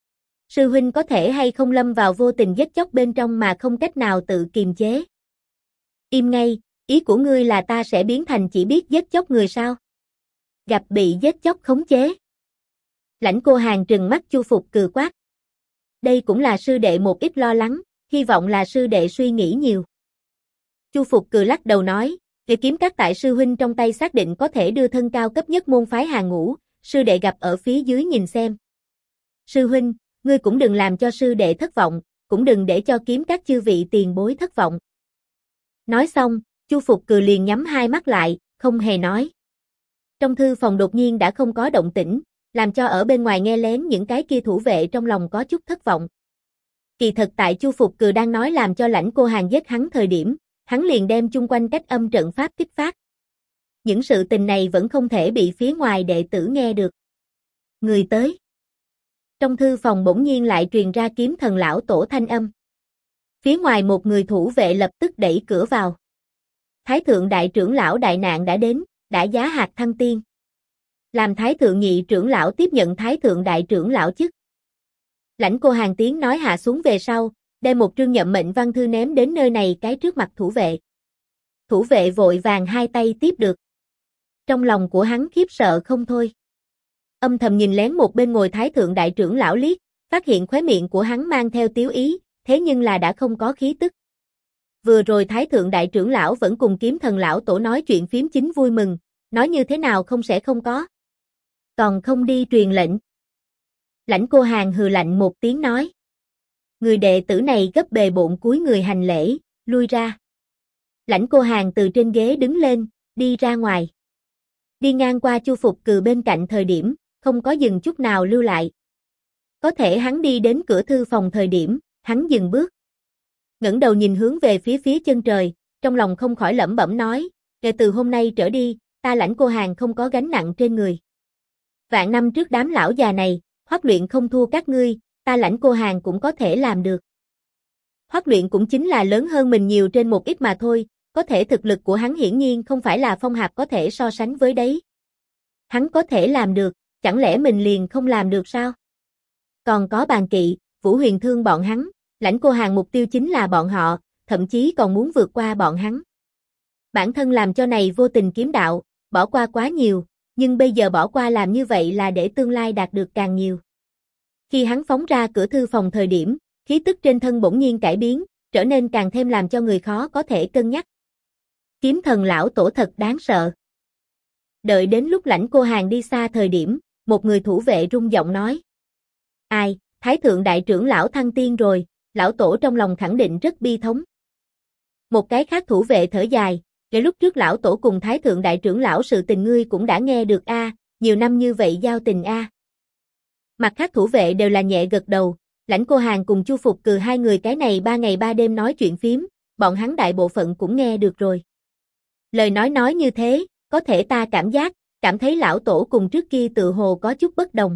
A: Sư huynh có thể hay không lâm vào vô tình giết chóc bên trong mà không cách nào tự kiềm chế? Im ngay, ý của ngươi là ta sẽ biến thành chỉ biết giết chóc người sao? Gặp bị giết chóc khống chế. Lãnh Cô Hàn trừng mắt Chu Phục cười quát. Đây cũng là sư đệ một ít lo lắng, hy vọng là sư đệ suy nghĩ nhiều. Chu Phục cười lắc đầu nói, việc kiếm các tại sư huynh trong tay xác định có thể đưa thân cao cấp nhất môn phái hàng ngũ, sư đệ gặp ở phía dưới nhìn xem. Sư huynh, ngươi cũng đừng làm cho sư đệ thất vọng, cũng đừng để cho kiếm các chư vị tiền bối thất vọng. Nói xong, Chu Phục cười liền nhắm hai mắt lại, không hề nói. Trong thư phòng đột nhiên đã không có động tĩnh, làm cho ở bên ngoài nghe lén những cái kia thủ vệ trong lòng có chút thất vọng. Kỳ thật tại Chu Phục cười đang nói làm cho Lãnh Cô Hàn giết hắn thời điểm, hắn liền đem chung quanh cách âm trận pháp kích phát. Những sự tình này vẫn không thể bị phía ngoài đệ tử nghe được. Người tới. Trong thư phòng bỗng nhiên lại truyền ra Kiếm Thần lão tổ thanh âm. Phía ngoài một người thủ vệ lập tức đẩy cửa vào. Thái thượng đại trưởng lão đại nạn đã đến, đã giá hạt thăng tiên. Làm thái thượng nhị trưởng lão tiếp nhận thái thượng đại trưởng lão chức. Lãnh Cô Hàn tiếng nói hạ xuống về sau, đem một trương nhậm mệnh văn thư ném đến nơi này cái trước mặt thủ vệ. Thủ vệ vội vàng hai tay tiếp được. Trong lòng của hắn khiếp sợ không thôi. Âm thầm nhìn lén một bên ngồi thái thượng đại trưởng lão liếc, phát hiện khóe miệng của hắn mang theo tiếu ý, thế nhưng là đã không có khí tức. Vừa rồi thái thượng đại trưởng lão vẫn cùng Kiếm Thần lão tổ nói chuyện phím chính vui mừng, nói như thế nào không sẽ không có. Còn không đi truyền lệnh. Lãnh Cô Hàn hừ lạnh một tiếng nói. Người đệ tử này gấp bề bộn cúi người hành lễ, lui ra. Lãnh Cô Hàn từ trên ghế đứng lên, đi ra ngoài. Đi ngang qua Chu Phục cười bên cạnh thời điểm, không có dừng chút nào lưu lại. Có thể hắn đi đến cửa thư phòng thời điểm, Hắn dừng bước. Ngẩng đầu nhìn hướng về phía chân trời, trong lòng không khỏi lẩm bẩm nói, kể từ hôm nay trở đi, ta Lãnh Cô Hàn không có gánh nặng trên người. Vạn năm trước đám lão già này, Hoắc Luyện không thua các ngươi, ta Lãnh Cô Hàn cũng có thể làm được. Hoắc Luyện cũng chính là lớn hơn mình nhiều trên một ít mà thôi, có thể thực lực của hắn hiển nhiên không phải là Phong Hạp có thể so sánh với đấy. Hắn có thể làm được, chẳng lẽ mình liền không làm được sao? Còn có Bàn Kỵ, Vũ Huyền Thương bọn hắn, Lãnh Cô Hàn mục tiêu chính là bọn họ, thậm chí còn muốn vượt qua bọn hắn. Bản thân làm cho này vô tình kiếm đạo, bỏ qua quá nhiều, nhưng bây giờ bỏ qua làm như vậy là để tương lai đạt được càng nhiều. Khi hắn phóng ra cửa thư phòng thời điểm, khí tức trên thân bỗng nhiên cải biến, trở nên càng thêm làm cho người khó có thể cân nhắc. Kiếm thần lão tổ thật đáng sợ. Đợi đến lúc Lãnh Cô Hàn đi xa thời điểm, một người thủ vệ rung giọng nói. Ai, Thái thượng đại trưởng lão thăng tiên rồi, lão tổ trong lòng khẳng định rất bi thống. Một cái khác thủ vệ thở dài, kể lúc trước lão tổ cùng Thái thượng đại trưởng lão sự tình ngươi cũng đã nghe được a, nhiều năm như vậy giao tình a. Mặt khác thủ vệ đều là nhẹ gật đầu, Lãnh Cô Hàn cùng Chu Phục Cừ hai người cái này 3 ngày 3 đêm nói chuyện phiếm, bọn hắn đại bộ phận cũng nghe được rồi. Lời nói như thế, có thể ta cảm thấy lão tổ cùng trước kia tự hồ có chút bất đồng.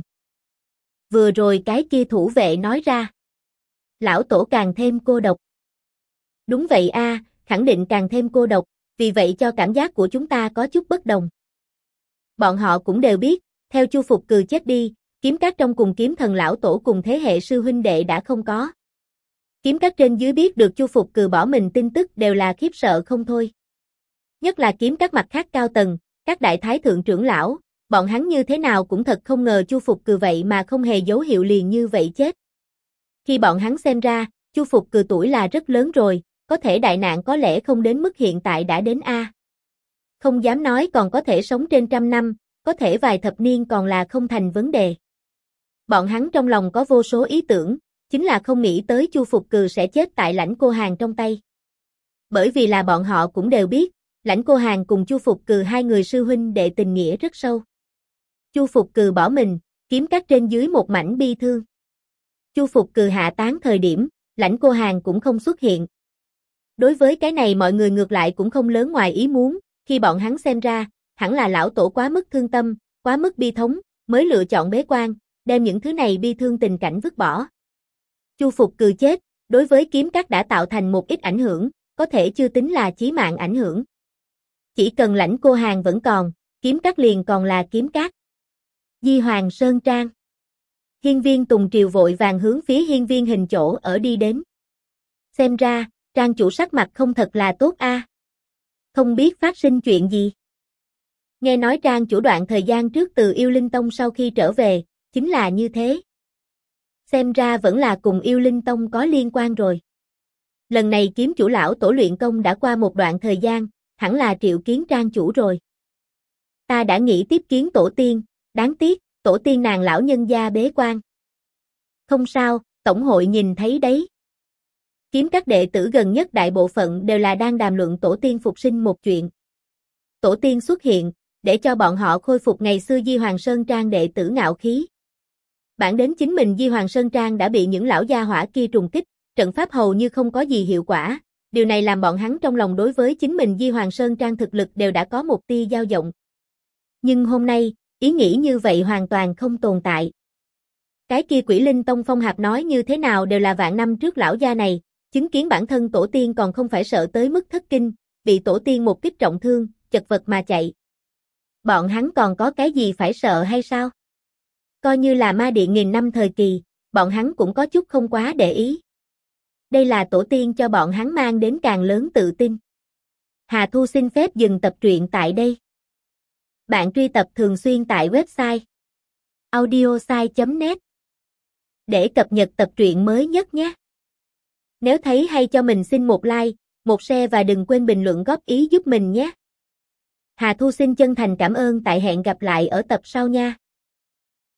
A: Vừa rồi cái kia thủ vệ nói ra. Lão tổ càng thêm cô độc. Đúng vậy a, khẳng định càng thêm cô độc, vì vậy cho cảm giác của chúng ta có chút bất đồng. Bọn họ cũng đều biết, theo Chu Phục Cừ chết đi, kiếm các trong cùng kiếm thần lão tổ cùng thế hệ sư huynh đệ đã không có. Kiếm các trên dưới biết được Chu Phục Cừ bỏ mình tin tức đều là khiếp sợ không thôi. Nhất là kiếm các mặt khác cao tầng, các đại thái thượng trưởng lão, bọn hắn như thế nào cũng thật không ngờ Chu Phục Cừ vậy mà không hề dấu hiệu liền như vậy chết. Khi bọn hắn xem ra, Chu Phục Cừ tuổi là rất lớn rồi, có thể đại nạn có lẽ không đến mức hiện tại đã đến a. Không dám nói còn có thể sống trên 100 năm, có thể vài thập niên còn là không thành vấn đề. Bọn hắn trong lòng có vô số ý tưởng, chính là không nghĩ tới Chu Phục Cừ sẽ chết tại Lãnh Cô Hàn trong tay. Bởi vì là bọn họ cũng đều biết, Lãnh Cô Hàn cùng Chu Phục Cừ hai người sư huynh đệ tình nghĩa rất sâu. Chu Phục Cừ bỏ mình, kiếm các trên dưới một mảnh bi thương. Chu Phục Cừ hạ tán thời điểm, Lãnh Cô Hàn cũng không xuất hiện. Đối với cái này mọi người ngược lại cũng không lớn ngoài ý muốn, khi bọn hắn xem ra, hẳn là lão tổ quá mức thương tâm, quá mức bi thống, mới lựa chọn bế quan, đem những thứ này bi thương tình cảnh vứt bỏ. Chu Phục Cừ chết, đối với kiếm các đã tạo thành một ít ảnh hưởng, có thể chưa tính là chí mạng ảnh hưởng. Chỉ cần Lãnh Cô Hàn vẫn còn, kiếm các liền còn là kiếm các. Di Hoàng Sơn Trang. Hiên Viên Tùng Triều vội vàng hướng phía hiên viên hình chỗ ở đi đến. Xem ra, trang chủ sắc mặt không thật là tốt a. Không biết phát sinh chuyện gì. Nghe nói trang chủ đoạn thời gian trước từ Yêu Linh Tông sau khi trở về, chính là như thế. Xem ra vẫn là cùng Yêu Linh Tông có liên quan rồi. Lần này kiếm chủ lão tổ luyện công đã qua một đoạn thời gian, hẳn là triệu kiến trang chủ rồi. Ta đã nghĩ tiếp kiến tổ tiên, đáng tiếc, tổ tiên nàng lão nhân gia bế quan. Không sao, tổng hội nhìn thấy đấy. Kiếm các đệ tử gần nhất đại bộ phận đều là đang đàm luận tổ tiên phục sinh một chuyện. Tổ tiên xuất hiện, để cho bọn họ khôi phục ngày xưa Di Hoàng Sơn Trang đệ tử ngạo khí. Bản đến chính mình Di Hoàng Sơn Trang đã bị những lão gia hỏa kia trùng kích, trận pháp hầu như không có gì hiệu quả. Điều này làm bọn hắn trong lòng đối với chính mình Di Hoàng Sơn Trang thực lực đều đã có một tia dao động. Nhưng hôm nay, ý nghĩ như vậy hoàn toàn không tồn tại. Cái kia Quỷ Linh Tông Phong Hạp nói như thế nào đều là vạn năm trước lão gia này, chứng kiến bản thân tổ tiên còn không phải sợ tới mức thất kinh, bị tổ tiên một kích trọng thương, chật vật mà chạy. Bọn hắn còn có cái gì phải sợ hay sao? Coi như là ma điện nghìn năm thời kỳ, bọn hắn cũng có chút không quá để ý. Đây là tổ tiên cho bọn hắn mang đến càng lớn tự tin. Hà Thu xin phép dừng tập truyện tại đây. Bạn truy tập thường xuyên tại website audiosai.net để cập nhật tập truyện mới nhất nhé. Nếu thấy hay cho mình xin một like, một share và đừng quên bình luận góp ý giúp mình nhé. Hà Thu xin chân thành cảm ơn, tại hẹn gặp lại ở tập sau nha.